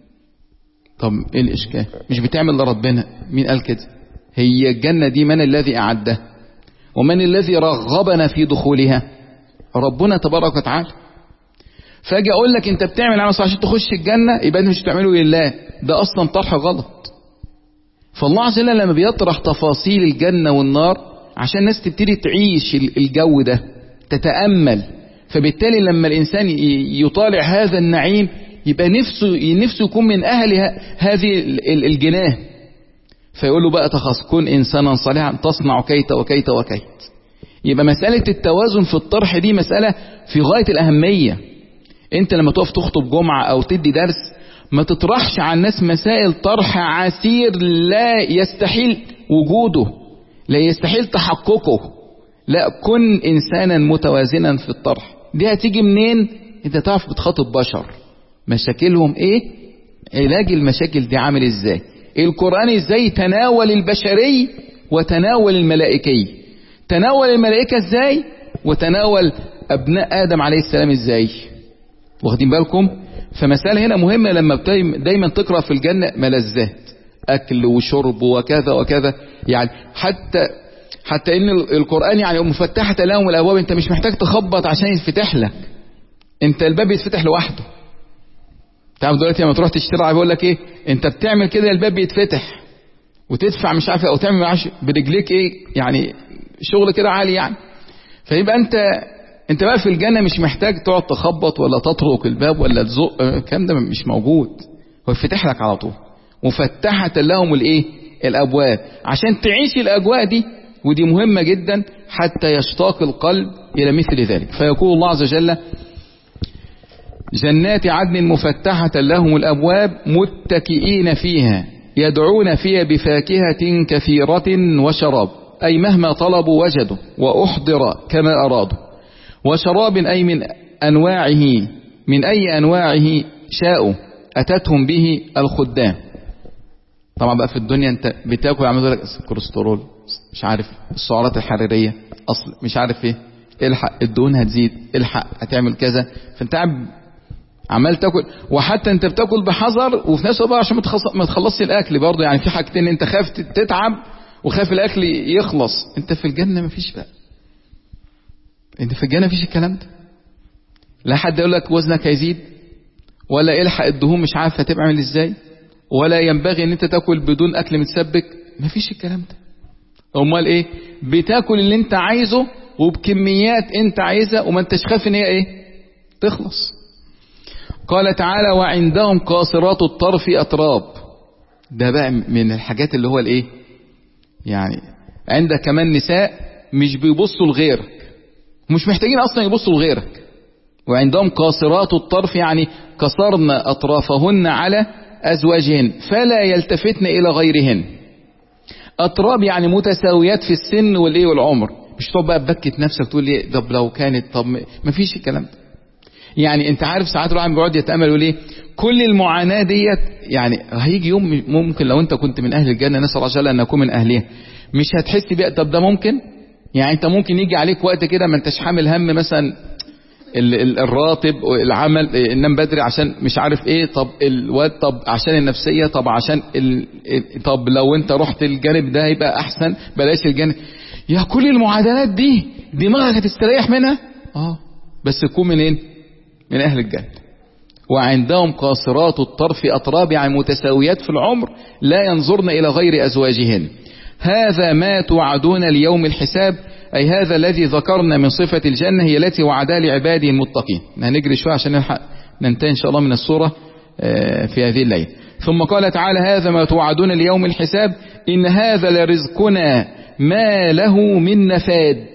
طب ايه الاشكال؟ مش بتعمل لربنا. مين قال كده؟ هي الجنة دي من الذي أعدها؟ ومن الذي رغبنا في دخولها؟ ربنا تبارك وتعالى. فاجي اقول لك انت بتعمل عمل عشان تخش الجنة، يبقى انت مش بتعمله لله. ده اصلا طرح غلط. فالله عز وجل لما بيطرح تفاصيل الجنة والنار عشان الناس تبتدي تعيش الجو ده، تتأمل، فبالتالي لما الإنسان يطالع هذا النعيم يبقى نفسه نفسه يكون من أهل هذه الجناه، فيقول له بقى تخص كن إنسانا صالحا تصنع كيت وكيت وكيت. يبقى مسألة التوازن في الطرح دي مسألة في غاية الأهمية. انت لما تقف تخطب جمعة او تدي درس ما تطرحش على الناس مسائل طرح عسير لا يستحيل وجوده، لا يستحيل تحققه. لا، كن انسانا متوازنا في الطرح. دي هتيجي منين؟ انت تعرف بتخاطب بشر مشاكلهم ايه، علاج المشاكل دي عامل ازاي. القرآن ازاي تناول البشري وتناول الملائكي، تناول الملائكة ازاي وتناول ابناء ادم عليه السلام ازاي. واخدين بالكم؟ فمسألة هنا مهمة لما دايما تقرأ في الجنة ملذات أكل وشرب وكذا وكذا. يعني حتى حتى إن القرآن يعني مفتحة لهم الأبواب، أنت مش محتاج تخبط عشان يتفتح لك، أنت الباب يتفتح لوحده. تعرف دلوقتي لما تروح تشتري بيقول لك إيه، أنت بتعمل كده الباب بيتفتح وتدفع مش عارف أو تعمل معاش برجليك إيه، يعني شغل كده عالي يعني. فيبقى أنت انت بقى في الجنة مش محتاج تقعد تخبط ولا تطرق الباب ولا تزق، الكلام ده مش موجود، هو يفتح لك على طول. مفتحة لهم الايه الابواب عشان تعيش الاجواء دي، ودي مهمة جدا حتى يشتاق القلب الى مثل ذلك. فيقول الله عز وجل جنات عدن مفتحة لهم الابواب متكئين فيها يدعون فيها بفاكهة كثيرة وشراب، اي مهما طلبوا وجدوا واحضر كما ارادوا، وشراب أي من أنواعه من أي أنواعه شاءوا أتتهم به الخدام. طبعا بقى في الدنيا أنت بتاكل عمل لك كوليسترول مش عارف، السعرات الحرارية أصل مش عارف إيه، الحق الدهون هتزيد، الحق هتعمل كذا، فأنت عمال تاكل. وحتى أنت بتاكل بحذر وفي نفس الوقت عشان ما تخلصش الأكل برضه. يعني في حاجتين، أنت خاف تتعب وخاف الأكل يخلص. أنت في الجنة مفيش بقى، انت في الجنة مفيش الكلام ده. لا حد يقول لك وزنك هيزيد، ولا الحق الدهون مش عارف هتبقى عامل ازاي، ولا ينبغي ان انت تاكل بدون اكل متسبك، مفيش الكلام ده. امال ايه؟ بتاكل اللي انت عايزه وبكميات انت عايزها وما انتش خايف ان هي ايه تخلص. قال تعالى وعندهم قاصرات الطرف اتراب. ده بقى من الحاجات اللي هو الايه، يعني عندك كمان نساء مش بيبصوا لغيرك، مش محتاجين اصلا يبصوا لغيرك. وعندهم قاصرات الطرف يعني كسرن اطرافهن على ازواجهن فلا يلتفتن الى غيرهن. اطراب يعني متساويات في السن والايه والعمر، مش تقعد بقى تبكت نفسك تقول لي طب لو كانت، طب ما فيش الكلام ده. يعني انت عارف ساعات الواحد بيقعد يتامل يقول ايه كل المعاناه ديت، يعني هيجي يوم ممكن لو انت كنت من اهل الجنه نسال الله جل ان نكون من اهلها مش هتحس بيها. طب ده ممكن، يعني انت ممكن يجي عليك وقت كده ما انتش حامل هم مثلا الراتب العمل انام بدري عشان مش عارف ايه، طب الواد، طب عشان النفسيه، طب عشان ال... طب لو انت رحت الجانب ده هيبقى احسن بلاش الجانب. يا كل المعادلات دي دماغك هتستريح منها. اه بس تكون منين؟ من اهل الجنه. وعندهم قاصرات الطرف اتراب يعني متساويات في العمر لا ينظرن الى غير ازواجهن. هذا ما توعدون ليوم الحساب، أي هذا الذي ذكرنا من صفة الجنة هي التي وعدها لعباده المتقين. هنجري شوية عشان نلحق ننتهي إن شاء الله من السورة في هذه الليلة. ثم قال تعالى هذا ما توعدون ليوم الحساب إن هذا لرزقنا ما له من نفاد.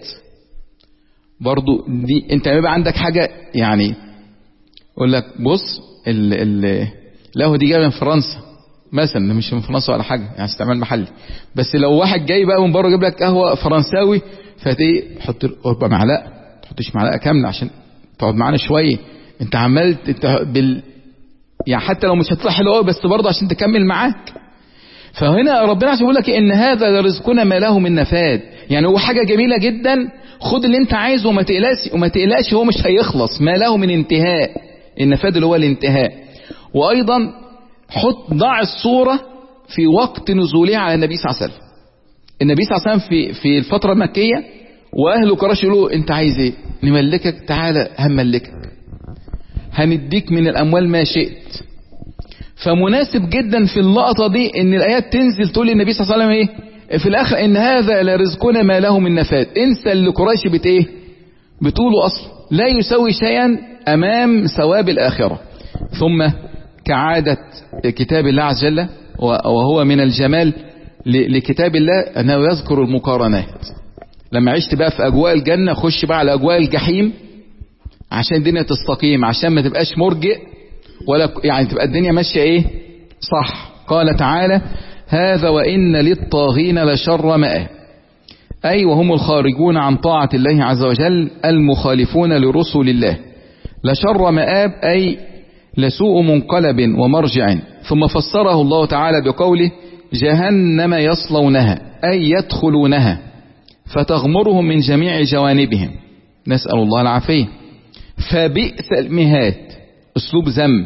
برضو دي انت بيبقى عندك حاجة يعني يقول لك بص ال ال له دي جايه من فرنسا مثلا، مش من فرنسا ولا حاجه يعني استعمال محلي، بس لو واحد جاي بقى من بره يجيب لك قهوه فرنساوي فتي حط ربع معلقه، ما تحطش معلقه كامله عشان تقعد معانا شويه. انت عمال بال يعني حتى لو مش هتطلع حلو قوي بس برضه عشان تكمل معاك. فهنا ربنا عشان يقول لك ان هذا رزقنا ما له من نفاد، يعني هو حاجه جميله جدا، خد اللي انت عايزه وما تقلقش وما تقلقش، هو مش هيخلص، ما له من انتهاء. النفاد اللي هو الانتهاء. وايضا حط ضع الصوره في وقت نزولها على النبي صلى الله عليه وسلم. النبي صلى الله عليه وسلم في في الفتره المكيه واهل قريش يقولوا انت عايز ايه؟ نملكك، تعالى هنملكك، هنديك من الاموال ما شئت. فمناسب جدا في اللقطه دي ان الايات تنزل تقول للنبي صلى الله عليه وسلم ايه في الاخر؟ ان هذا لرزقنا ما له من نفاد. انسى اللي قريش بت ايه بتقوله اصلا، لا يسوي شيئا امام ثواب الاخره. ثم كعاده كتاب الله عز وجل وهو من الجمال لكتاب الله انه يذكر المقارنات. لما عشت بقى في اجواء الجنه خش بقى على اجواء الجحيم عشان الدنيا تستقيم، عشان ما تبقاش مرجئ ولا يعني تبقى الدنيا ماشيه ايه صح. قال تعالى هذا وان للطاغين لشر مآب، اي وهم الخارجون عن طاعه الله عز وجل المخالفون لرسل الله. لشر مآب اي لسوء منقلب ومرجع. ثم فسره الله تعالى بقوله جهنم يصلونها اي يدخلونها فتغمرهم من جميع جوانبهم، نسأل الله العافية. فبئس المهاد اسلوب ذم،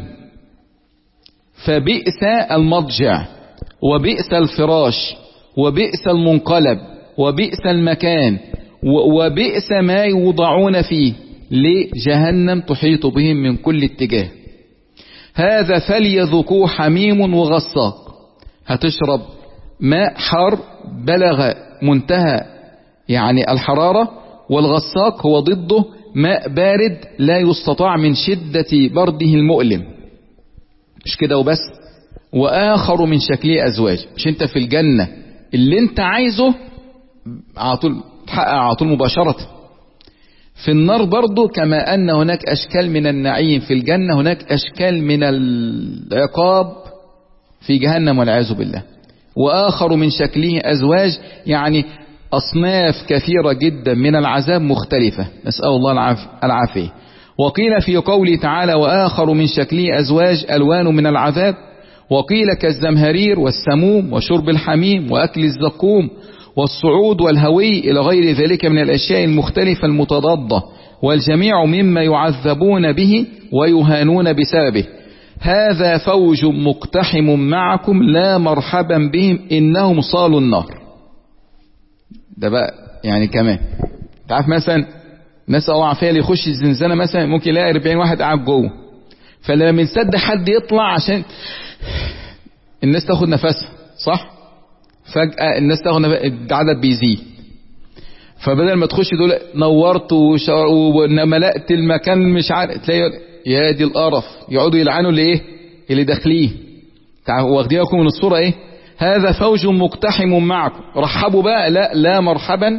فبئس المضجع وبئس الفراش وبئس المنقلب وبئس المكان وبئس ما يوضعون فيه، لجهنم تحيط بهم من كل اتجاه. هذا فليذوقوه حميم وغساق، هتشرب ماء حار بلغ منتهى يعني الحرارة، والغساق هو ضده ماء بارد لا يستطاع من شدة برده المؤلم. مش كده وبس، وآخر من شكله أزواج. مش انت في الجنة اللي انت عايزه على طول تحقق على طول مباشرة. في النار برضو كما أن هناك أشكال من النعيم في الجنة، هناك أشكال من العقاب في جهنم والعياذ بالله. وآخر من شكله أزواج، يعني أصناف كثيرة جدا من العذاب مختلفة، نسأل الله العافية. وقيل في قوله تعالى وآخر من شكله أزواج ألوان من العذاب، وقيل كالزمهرير والسموم وشرب الحميم وأكل الزقوم والصعود والهوي إلى غير ذلك من الأشياء المختلفة المتضادة، والجميع مما يعذبون به ويهانون بسببه. هذا فوج مقتحم معكم لا مرحبا بهم إنهم صالوا النار. ده بقى يعني كمان تعرف مثلا ناس او عافيه اللي يخش الزنزانه مثلا ممكن يلاقي أربعين واحد قاعد جوه، فلما بنصدق حد يطلع عشان الناس تاخد نفسها صح، فجاه الناس تاخد نفس العدد بيزيد، فبدل ما تخش دول نورت وملأت المكان مش عارف، تلاقي يا دي القرف يقعدوا يلعنوا اللي ايه اللي داخليه. واخدين لكم من الصوره ايه؟ هذا فوج مقتحم معكم، رحبوا بقى لا لا مرحبا.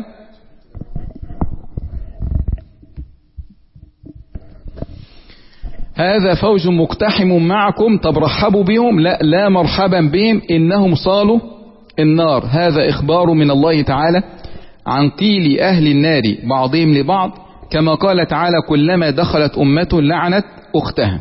هذا فوج مقتحم معكم، طب رحبوا بهم لا لا مرحبا بهم إنهم صالوا النار. هذا إخبار من الله تعالى عن قيل أهل النار بعضهم لبعض، كما قال تعالى كلما دخلت أمة لعنت أختها.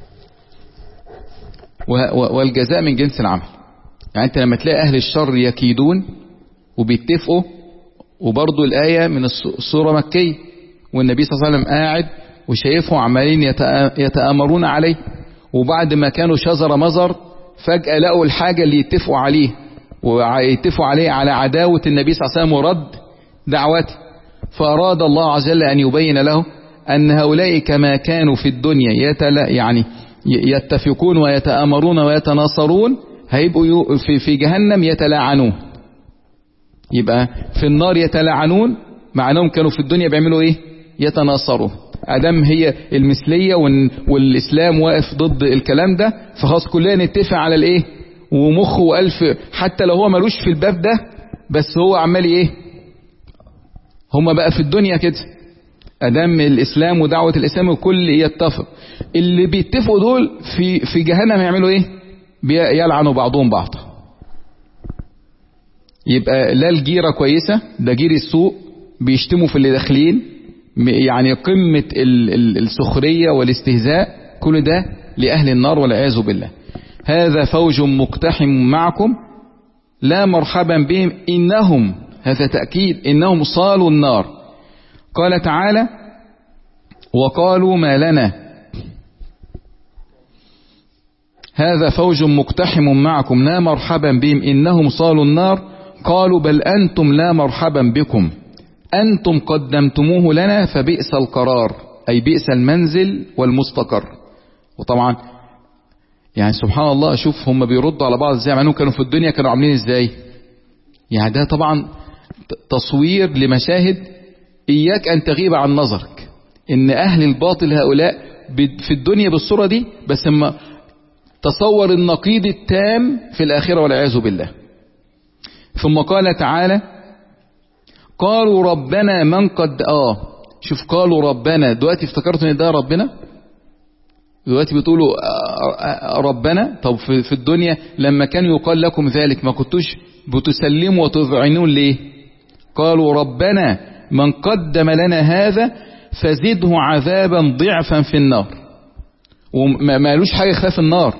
والجزاء من جنس العمل. يعني انت لما تلاقي اهل الشر يكيدون وبيتفقوا، وبرضو الآية من السورة مكية والنبي صلى الله عليه وسلم قاعد وشايفهم عمالين يتآمرون عليه، وبعد ما كانوا شزر مزر فجأة لقوا الحاجة اللي يتفقوا عليه ويتفقوا عليه على عداوة النبي صلى الله عليه وسلم ورد دعوته. فأراد الله عز وجل أن يبين له أن هؤلاء كما كانوا في الدنيا يتلا يعني يتفقون ويتآمرون ويتناصرون، هيبقوا في في جهنم يتلاعنون. يبقى في النار يتلاعنون مع انهم كانوا في الدنيا بيعملوا ايه؟ يتناصروا. ادم هي المثليه والاسلام واقف ضد الكلام ده، فخلاص كلنا نتفق على الايه؟ ومخه والف حتى لو هو ملوش في الباب ده، بس هو عمال ايه؟ هما بقى في الدنيا كده ادم الاسلام ودعوه الاسلام والكل يتفق. اللي بيتفقوا دول في في جهنم يعملوا ايه؟ يلعنوا بعضهم بعض. يبقى لا الجيرة كويسة، ده جير السوء بيشتموا في اللي داخلين، يعني قمة السخرية والاستهزاء، كل ده لأهل النار والعياذ بالله. هذا فوج مقتحم معكم لا مرحبا بهم إنهم، هذا تأكيد، إنهم صالوا النار. قال تعالى وقالوا ما لنا هذا فوج مقتحم معكم لا مرحبا بهم إنهم صالوا النار قالوا بل أنتم لا مرحبا بكم أنتم قدمتموه لنا فبئس القرار، أي بئس المنزل والمستقر. وطبعا يعني سبحان الله، شوف هم بيردوا على بعض ازاي، مع انهم كانوا في الدنيا كانوا عاملين ازاي. يعني ده طبعا تصوير لمشاهد اياك ان تغيب عن نظرك، ان اهل الباطل هؤلاء في الدنيا بالصورة دي، بس اما تصور النقيض التام في الاخرة والعياذ بالله. ثم قال تعالى قالوا ربنا من قد اه شوف قالوا ربنا، دلوقتي افتكرتوا ان ده ربنا، دلوقتي بتقولوا ربنا. طب في الدنيا لما كان يقال لكم ذلك ما كنتوش بتسلموا وتذعنون ليه؟ قالوا ربنا من قدم لنا هذا فزده عذابا ضعفا في النار، وما قالوش حاجة خلاف النار.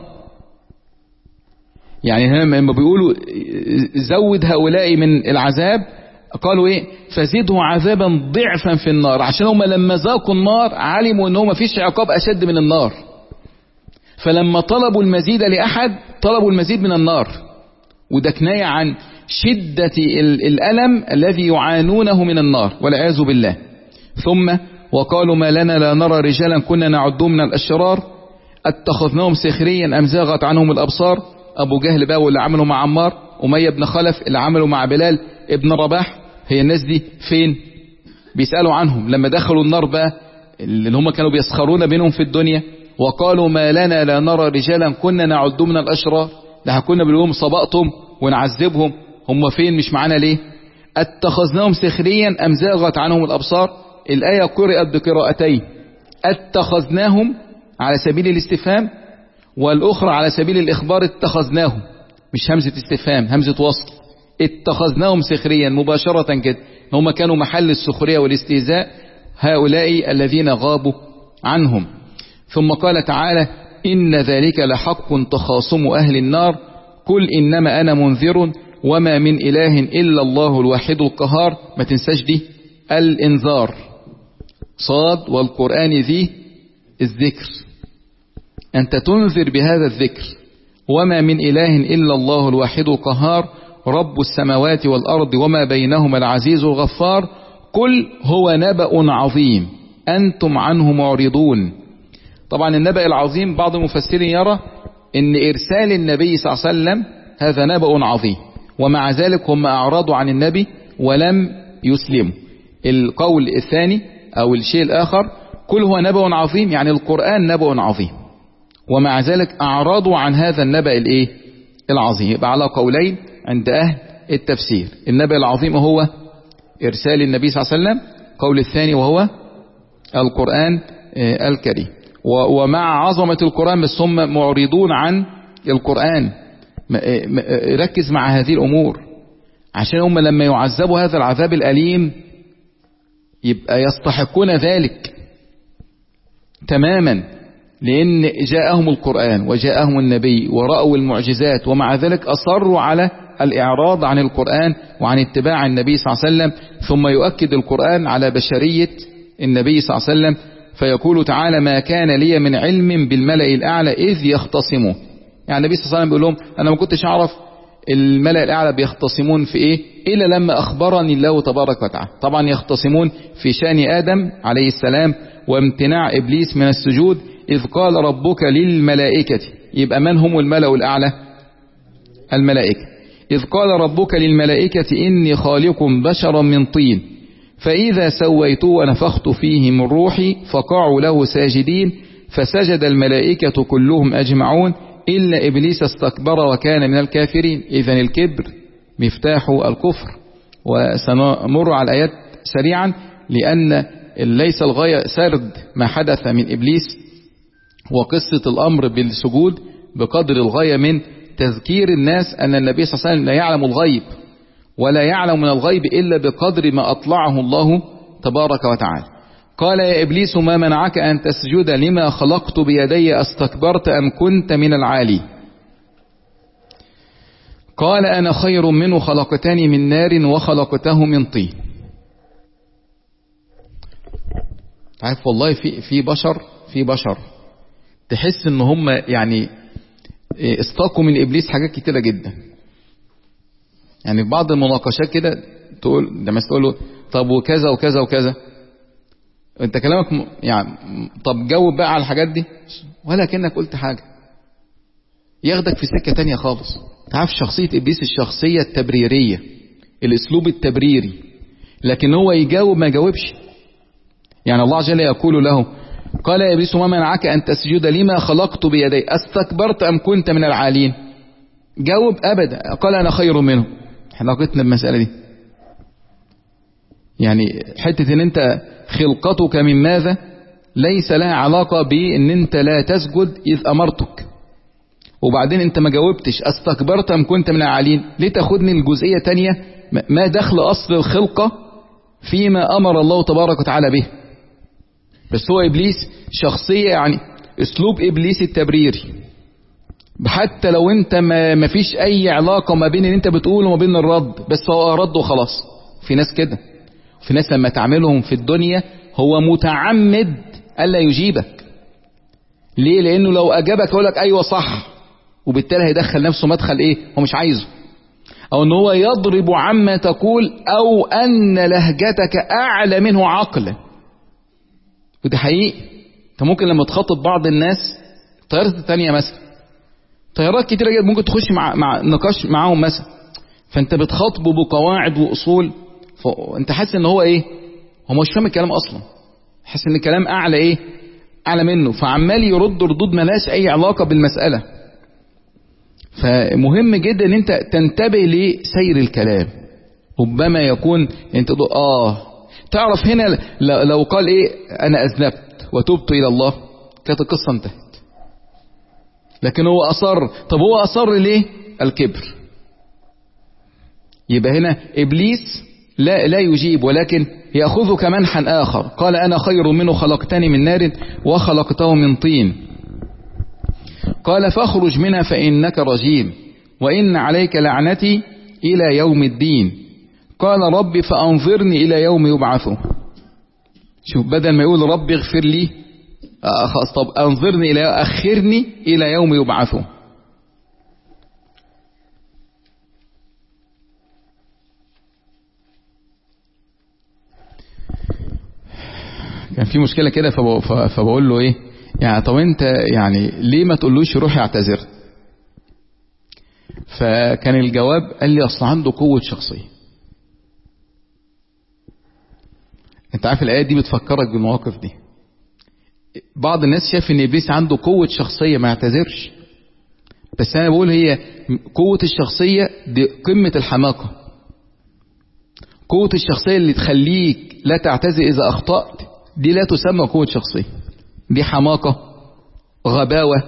يعني لما بيقولوا زود هؤلاء من العذاب قالوا ايه؟ فزده عذابا ضعفا في النار، عشان هم لما ذاقوا النار علموا ان ما فيش عقاب اشد من النار، فلما طلبوا المزيد لأحد طلبوا المزيد من النار. وده كناية عن شدة الألم الذي يعانونه من النار والعياذ بالله. ثم وقالوا ما لنا لا نرى رجالا كنا نعدهم من الأشرار اتخذناهم سخريا أم زاغت عنهم الأبصار. أبو جهل بقى واللي عملوا مع عمار، أمية بن خلف اللي عملوا مع بلال ابن رباح، هي الناس دي فين؟ بيسألوا عنهم لما دخلوا النار بقى، اللي هم كانوا بيسخرون بينهم في الدنيا. وقالوا ما لنا لا نرى رجالا كنا نعد من الأشرار، ده كنا بنقولهم صبأتم ونعذبهم، هم فين مش معانا ليه؟ اتخذناهم سخريا أم زاغت عنهم الأبصار. الآية قرأت بقراءتين، اتخذناهم على سبيل الاستفهام، والأخرى على سبيل الإخبار اتخذناهم، مش همزة استفهام، همزة وصل. اتخذناهم سخريا مباشرة كده، هم كانوا محل السخرية والاستهزاء هؤلاء الذين غابوا عنهم. ثم قال تعالى إن ذلك لحق تخاصم أهل النار قل إنما أنا منذر وما من إله إلا الله الواحد القهار. ما تنساش دي الإنذار، صاد والقرآن ذي الذكر، أنت تنذر بهذا الذكر. وما من إله إلا الله الواحد القهار رب السماوات والأرض وما بينهما العزيز الغفار قل هو نبأ عظيم أنتم عنه معرضون. طبعا النبأ العظيم بعض المفسرين يرى ان ارسال النبي صلى الله عليه وسلم هذا نبأ عظيم، ومع ذلك هم اعرضوا عن النبي ولم يسلموا. القول الثاني او الشيء الاخر كل هو نبأ عظيم، يعني القرآن نبأ عظيم، ومع ذلك اعرضوا عن هذا النبأ الايه العظيم. يبقى على قولين عند اهل التفسير، النبأ العظيم هو ارسال النبي صلى الله عليه وسلم، قول الثاني وهو القرآن الكريم. ومع عظمة القرآن بس هم معرضون عن القرآن. ركز مع هذه الأمور، عشان هم لما يعذبوا هذا العذاب الأليم يبقى يستحقون ذلك تماما، لأن جاءهم القرآن وجاءهم النبي ورأوا المعجزات، ومع ذلك أصروا على الإعراض عن القرآن وعن اتباع النبي صلى الله عليه وسلم. ثم يؤكد القرآن على بشرية النبي صلى الله عليه وسلم، فيقول تعالى ما كان لي من علم بالملأ الأعلى إذ يختصمون. يعني النبي صلى الله عليه وسلم بيقول لهم أنا ما كنتش أعرف الملأ الأعلى بيختصمون في إيه إلا لما أخبرني الله تبارك وتعالى. طبعا يختصمون في شأن آدم عليه السلام وامتناع إبليس من السجود، إذ قال ربك للملائكة. يبقى من هم الملأ الأعلى؟ الملائكة. إذ قال ربك للملائكة إني خالق بشرا من طين فإذا سويته ونفخت فيه من روحي فقعوا له ساجدين فسجد الملائكة كلهم أجمعون إلا إبليس استكبر وكان من الكافرين. إذن الكبر مفتاح الكفر. وسنمر على الآيات سريعا لأن ليس الغاية سرد ما حدث من إبليس وقصة الأمر بالسجود بقدر الغاية من تذكير الناس أن النبي صلى الله عليه وسلم لا يعلم الغيب ولا يعلم من الغيب إلا بقدر ما أطلعه الله تبارك وتعالى. قال يا إبليس ما منعك أن تسجد لما خلقت بيدي أستكبرت أم كنت من العالي؟ قال أنا خير منه خلقتني من نار وخلقته من طين. عارف والله في في بشر في بشر تحس ان هم يعني استاقوا من إبليس حاجات كتيرة جدا. يعني في بعض المناقشات كده تقول لما تقول له طب وكذا وكذا وكذا، انت كلامك يعني طب جاوب بقى على الحاجات دي ولا كأنك قلت حاجة، ياخدك في سكة تانية خالص. تعرف شخصية إبليس الشخصية التبريرية، الأسلوب التبريري، لكن هو يجاوب ما يجاوبش. يعني الله جل يقول له قال يا إبليس ما منعك أن تسجد لما خلقت بيدي أستكبرت أم كنت من العالين؟ جاوب أبدا، قال أنا خير منه. احنا قلنا المسألة دي يعني حتة ان انت خلقتك من ماذا ليس لها علاقة بان انت لا تسجد اذ امرتك، وبعدين انت ما جاوبتش استكبرت ام كنت من العالين. ليه تاخدني الجزئية تانية ما دخل اصل الخلقة فيما امر الله تبارك وتعالى به؟ بس هو ابليس شخصية يعني اسلوب ابليس التبريري، حتى لو انت ما, ما فيش اي علاقة ما بين اللي انت بتقوله وما بين الرد، بس هو رد وخلاص. في ناس كده، في ناس لما تعملهم في الدنيا هو متعمد الا يجيبك. ليه؟ لانه لو اجابك يقول لك ايوه صح، وبالتالي هيدخل نفسه مدخل ايه هو مش عايزه، او ان هو يضرب عما تقول، او ان لهجتك اعلى منه عقلا. وده حقيقي. انت ممكن لما تخاطب بعض الناس طيارات التانية مثلا، طيارات كتيرة جدا ممكن تخش مع, مع نقاش معاهم مثلا، فانت بتخاطبه بقواعد واصول، فانت حاسس ان هو ايه هو مش فاهم الكلام اصلا، حاسس ان الكلام اعلى ايه اعلى منه، فعمال يرد ردود ملاش اي علاقة بالمسألة. فمهم جدا ان انت تنتبه لسير الكلام. ربما يكون انت تقول اه تعرف هنا لو قال ايه انا اذنبت وتوبت الى الله كانت القصة انتهت، لكن هو اصر. طب هو اصر ليه؟ الكبر. يبقى هنا ابليس لا لا يجيب، ولكن ياخذك منحا اخر. قال انا خير منه خلقتني من نار وخلقته من طين. قال فاخرج منها فانك رجيم وان عليك لعنتي الى يوم الدين. قال رب فانظرني الى يوم يبعثون. شوف، بدل ما يقول رب اغفر لي خلاص، طب انظرني الى اخرني الى يوم يبعثون. كان في مشكلة كده فبقول له ايه يعني طب انت يعني ليه ما تقولوش روح يعتذر؟ فكان الجواب قال لي اصل عنده قوة شخصية. انت عارف الايات دي بتفكرك بالمواقف دي. بعض الناس شايف ان ابليس عنده قوة شخصية ما يعتذرش، بس انا بقول هي قوة الشخصية دي قمة الحماقة. قوة الشخصية اللي تخليك لا تعتذر اذا اخطأت دي لا تسمى قوة شخصية، دي حماقة غباوة،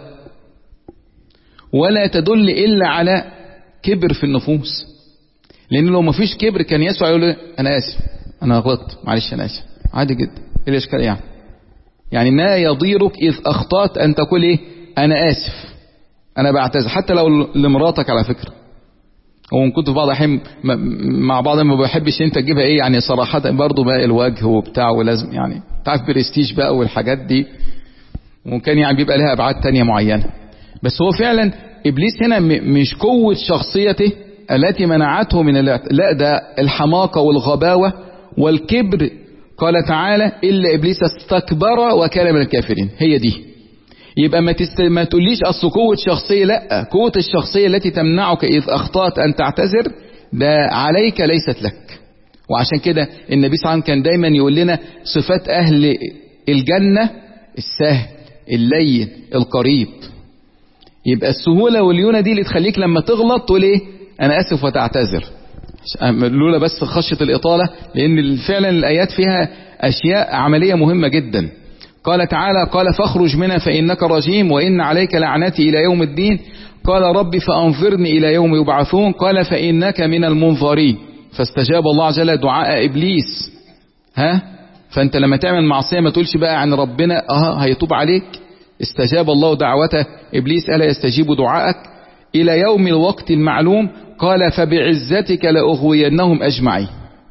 ولا تدل الا على كبر في النفوس. لان لو ما فيش كبر كان يسوع يقول انا اسف انا غلطت معلش انا اسف، عادي جدا، ايه الاشكال يعني؟ يعني ما يضيرك اذ اخطأت ان تقول ايه انا اسف انا بعتذر، حتى لو لمراتك على فكرة. وان كنت في بعض الاحيان مع بعض ما بحبش انت تجيبها ايه يعني صراحة برضو بقى الوجه وبتاع، ولازم يعني تعرف برستيج بقى والحاجات دي، وكان يعني بيبقى لها ابعاد تانية معينة. بس هو فعلا ابليس هنا مش قوة شخصيته التي منعته من الاعت... لا ده الحماقة والغباوة والكبر. قال تعالى إلا إبليس استكبر وكان من الكافرين. هي دي. يبقى ما, تست... ما تقوليش أصل قوة شخصية، لا، قوة الشخصية التي تمنعك إذ أخطأت أن تعتذر ده عليك ليست لك. وعشان كده النبي صلى الله عليه وسلم كان دايما يقول لنا صفات أهل الجنة: السهل، اللين، القريب. يبقى السهولة والليونة دي اللي تخليك لما تغلط تقول ايه انا اسف وتعتذر، لولا بس خشية الإطالة، لأن فعلا الآيات فيها أشياء عملية مهمة جدا. قال تعالى قال فاخرج منها فإنك رجيم وإن عليك لعنتي إلى يوم الدين. قال رب فأنظرني إلى يوم يبعثون. قال فإنك من المنظرين. فاستجاب الله عز وجل دعاء إبليس ها فانت لما تعمل معصية ما تقولش بقى عن ربنا اه هيتوب عليك. استجاب الله دعوته إبليس ألا يستجيب دعائك إلى يوم الوقت المعلوم. قال فبعزتك لأغوينهم أجمعين.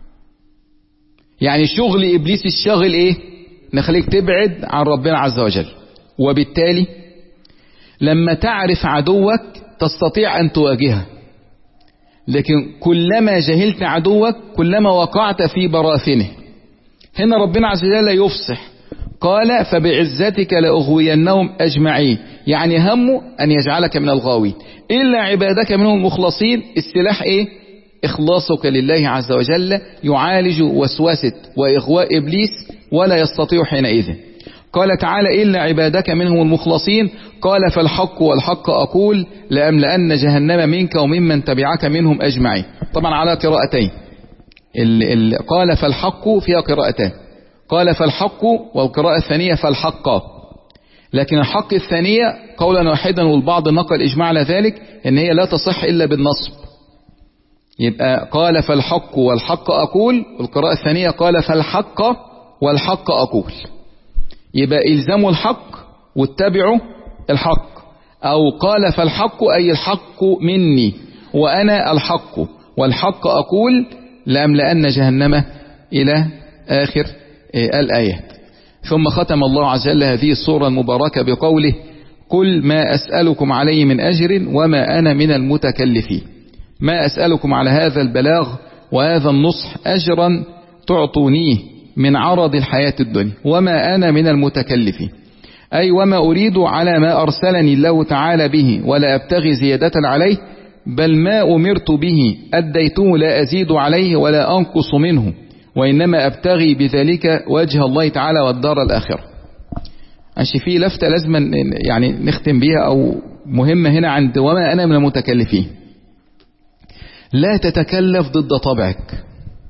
يعني شغل إبليس الشاغل إيه؟ نخليك تبعد عن ربنا عز وجل. وبالتالي لما تعرف عدوك تستطيع أن تواجهه، لكن كلما جهلت عدوك كلما وقعت في براثنه. هنا ربنا عز وجل يفصح قال فبعزتك لأغوينهم أجمعين، يعني همه أن يجعلك من الغاوين إلا عبادك منهم المخلصين. السلاح إيه؟ إخلاصك لله عز وجل يعالج وسوسة وإغواء إبليس ولا يستطيع حينئذ. قال تعالى إلا عبادك منهم المخلصين. قال فالحق والحق أقول لأملأن جهنم منك وممن تبعك منهم أجمعين. طبعا على قراءتين، ال ال قال فالحق فيها قراءتان، قال فالحق والقراءة الثانية فالحق، لكن الحق الثانية قولا واحدا والبعض نقل إجماع على ذلك إن هي لا تصح إلا بالنصب. يبقى قال فالحق والحق أقول، والقراءة الثانية قال فالحق والحق أقول. يبقى إلزموا الحق واتبعوا الحق، أو قال فالحق أي الحق مني وأنا الحق والحق أقول لأملأن جهنم إلى آخر الآيات. ثم ختم الله عز وجل هذه السورة المباركة بقوله قل ما أسألكم عليه من أجر وما أنا من المتكلفين. ما أسألكم على هذا البلاغ وهذا النصح أجرا تعطونيه من عرض الحياة الدنيا، وما أنا من المتكلفين أي وما أريد على ما أرسلني الله تعالى به ولا أبتغي زيادة عليه، بل ما أمرت به أديته لا أزيد عليه ولا أنقص منه، وإنما أبتغي بذلك وجه الله تعالى والدار الآخرة. عشان في لفتة لازم يعني نختم بيها أو مهمة هنا عند وما أنا من المتكلفين. لا تتكلف ضد طبعك.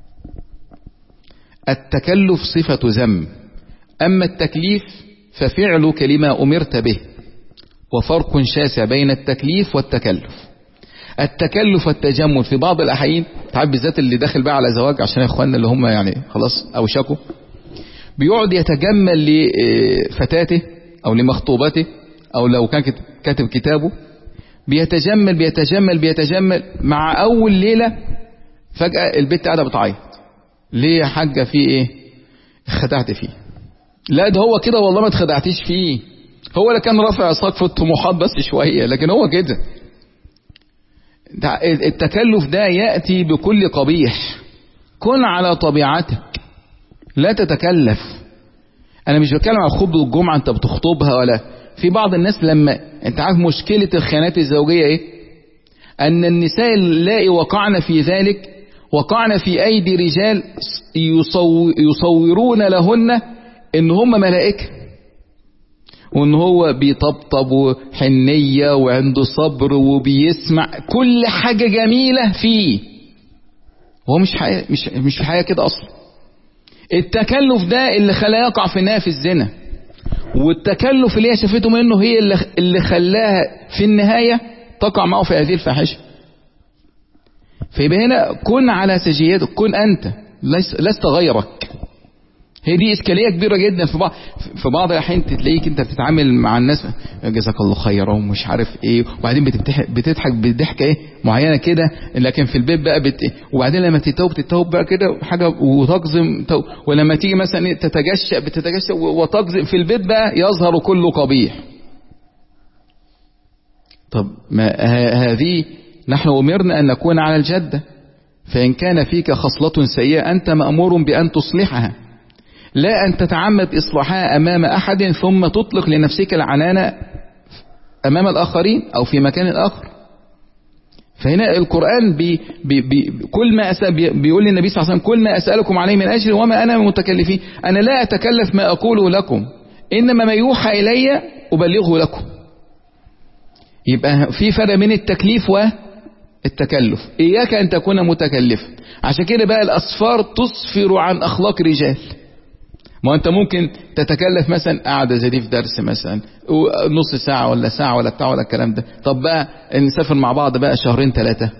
التكلف صفة ذم، أما التكليف ففعلك لما أمرت به، وفرق شاسع بين التكليف والتكلف. التكلف والتجمل في بعض الأحيان، تعب بالذات اللي داخل بقى على زواج عشان اخواننا اللي هم يعني خلاص أوشكوا، بيقعد يتجمل لفتاته أو لمخطوبته، أو لو كان كاتب كتابه بيتجمل بيتجمل بيتجمل مع أول ليلة فجأة البنت قاعدة بتعيط. ليه يا حاجة في إيه؟ خدعت فيه. لا ده هو كده والله ما اتخدعتيش فيه، هو اللي كان رافع سقف الطموحات بس شوية، لكن هو كده. التكلف ده يأتي بكل قبيح. كن على طبيعتك، لا تتكلف. أنا مش بتكلم على خطبة الجمعة أنت بتخطبها، ولا في بعض الناس لما أنت عارف مشكلة الخيانات الزوجية إيه؟ أن النساء اللائي وقعن في ذلك وقعن في أيدي رجال يصورون لهن إن هم ملائكة، وإن هو بيطبطب وحنية وعنده صبر وبيسمع كل حاجة جميلة فيه، وهو مش حياة، مش مش في حياة كده أصلا. التكلف ده اللي خلاه يقع في النهاية في الزنا، والتكلف اللي هي شافته منه هي اللي اللي خلاها في النهاية تقع معه في هذه الفاحشة. فيبقى هنا كن على سجيتك، كن أنت لست غيرك. هي دي إشكالية كبيرة جدا في بعض في بعض الأحيان تلاقيك أنت بتتعامل مع الناس جزاك الله خيرا ومش عارف إيه، وبعدين بتضحك بضحكة إيه معينة كده، لكن في البيت بقى بت... وبعدين لما تتوب تتوب بقى كده حاجة وتقزم، ولما تيجي مثلا تتجشأ بتتجشأ وتقزم، في البيت بقى يظهر كل قبيح. طب ما هذه نحن أمرنا أن نكون على الجدة، فإن كان فيك خصلة سيئة أنت مأمور بأن تصلحها، لا أن تتعمد إصلاحها أمام أحد ثم تطلق لنفسك العنانة أمام الآخرين أو في مكان آخر. فهنا القرآن بي بي بي كل ما أسأل بي بيقول للنبي صلى الله عليه وسلم كل ما أسألكم عليه من أجر وما أنا من متكلفين. أنا لا أتكلف ما أقوله لكم، إنما ما يوحى إلي أبلغه لكم. يبقى في فرق بين التكليف والتكلف. إياك أن تكون متكلفا. عشان كده بقى الأسفار تصفر عن أخلاق رجال. ما أنت ممكن تتكلف مثلا قاعدة زي دي في درس مثلا نص ساعة ولا ساعة ولا بتاع ولا الكلام ده. طب بقى نسافر مع بعض بقى شهرين ثلاثة،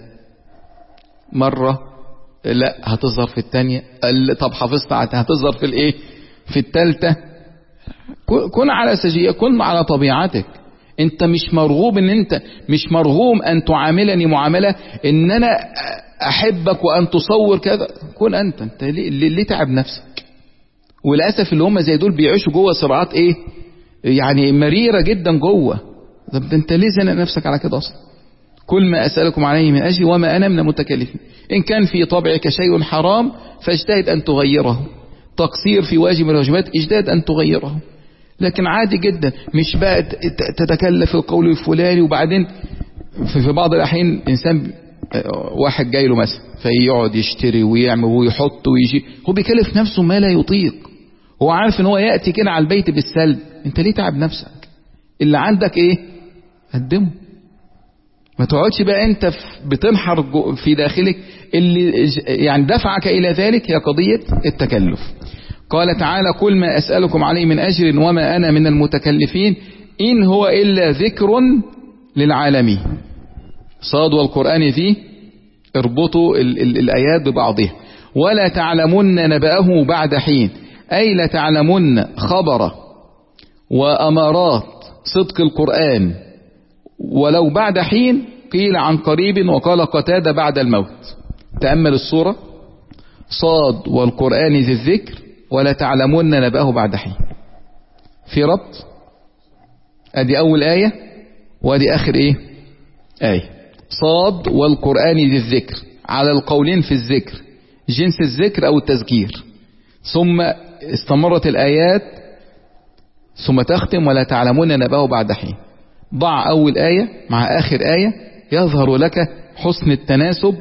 مرة لا هتظهر في الثانية، طب حافظت هتظهر في الايه في الثالثة كن على سجية، كن على طبيعتك. انت مش مرغوب ان انت مش مرغوم ان تعاملني معاملة ان انا احبك وان تصور كذا. كن انت انت ليه, ليه تعب نفسك؟ وللاسف اللي هم زي دول بيعيشوا جوه صراعات ايه يعني مريرة جدا جوه. طب انت ليه زنق نفسك على كده اصلا؟ كل ما اسألكم عليه من اجل وما انا من المتكلفين. ان كان في طبعك شيء حرام فاجتهد ان تغيره، تقصير في واجب من الواجبات اجتهد ان تغيره. لكن عادي جدا مش بقى تتكلف القول الفلاني، وبعدين في بعض الاحيان انسان واحد جاي له مثلا فيقعد يشتري ويعمل ويحط ويجي، هو بيكلف نفسه ما لا يطيق، هو عارف ان هو ياتي كده على البيت بالسلب. انت ليه تعب نفسك؟ اللي عندك ايه قدمه. ما تقعدش بقى انت بتنحر في داخلك اللي يعني دفعك الى ذلك هي قضية التكلف. قال تعالى قل ما اسألكم عليه من اجر وما انا من المتكلفين ان هو الا ذكر للعالمين. صاد والقرآن ذي اربطوا ال ال الايات ببعضها. ولا تعلمن نبأه بعد حين، اي لا تعلمن خبر وامارات صدق القرآن ولو بعد حين، قيل عن قريب وقال قتادة بعد الموت. تأمل الصورة، صاد والقرآن ذي الذكر ولا تعلمون نبأه بعد حين، في ربط. ادي اول آية وادي اخر ايه آية. صاد والقرآن ذي الذكر على القولين في الذكر، جنس الذكر او التذكير. ثم استمرت الآيات ثم تختم ولا تعلمون نبأه بعد حين. ضع أول آية مع آخر آية يظهر لك حسن التناسب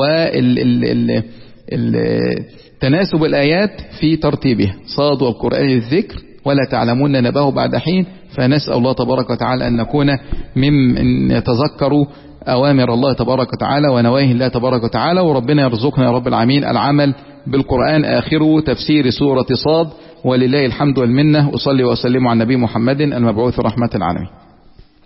والتناسب الآيات في ترتيبها. صاد والقرآن الذكر ولا تعلمون نبأه بعد حين. فنسأل الله تبارك وتعالى أن نكون ممن يتذكروا أوامر الله تبارك وتعالى ونواهي الله تبارك وتعالى، وربنا يرزقنا يا رب العالمين العمل بالقرآن. آخره تفسير سورة صاد، ولله الحمد والمنة. أصلي وأسلم على النبي محمد المبعوث رحمة العالمين.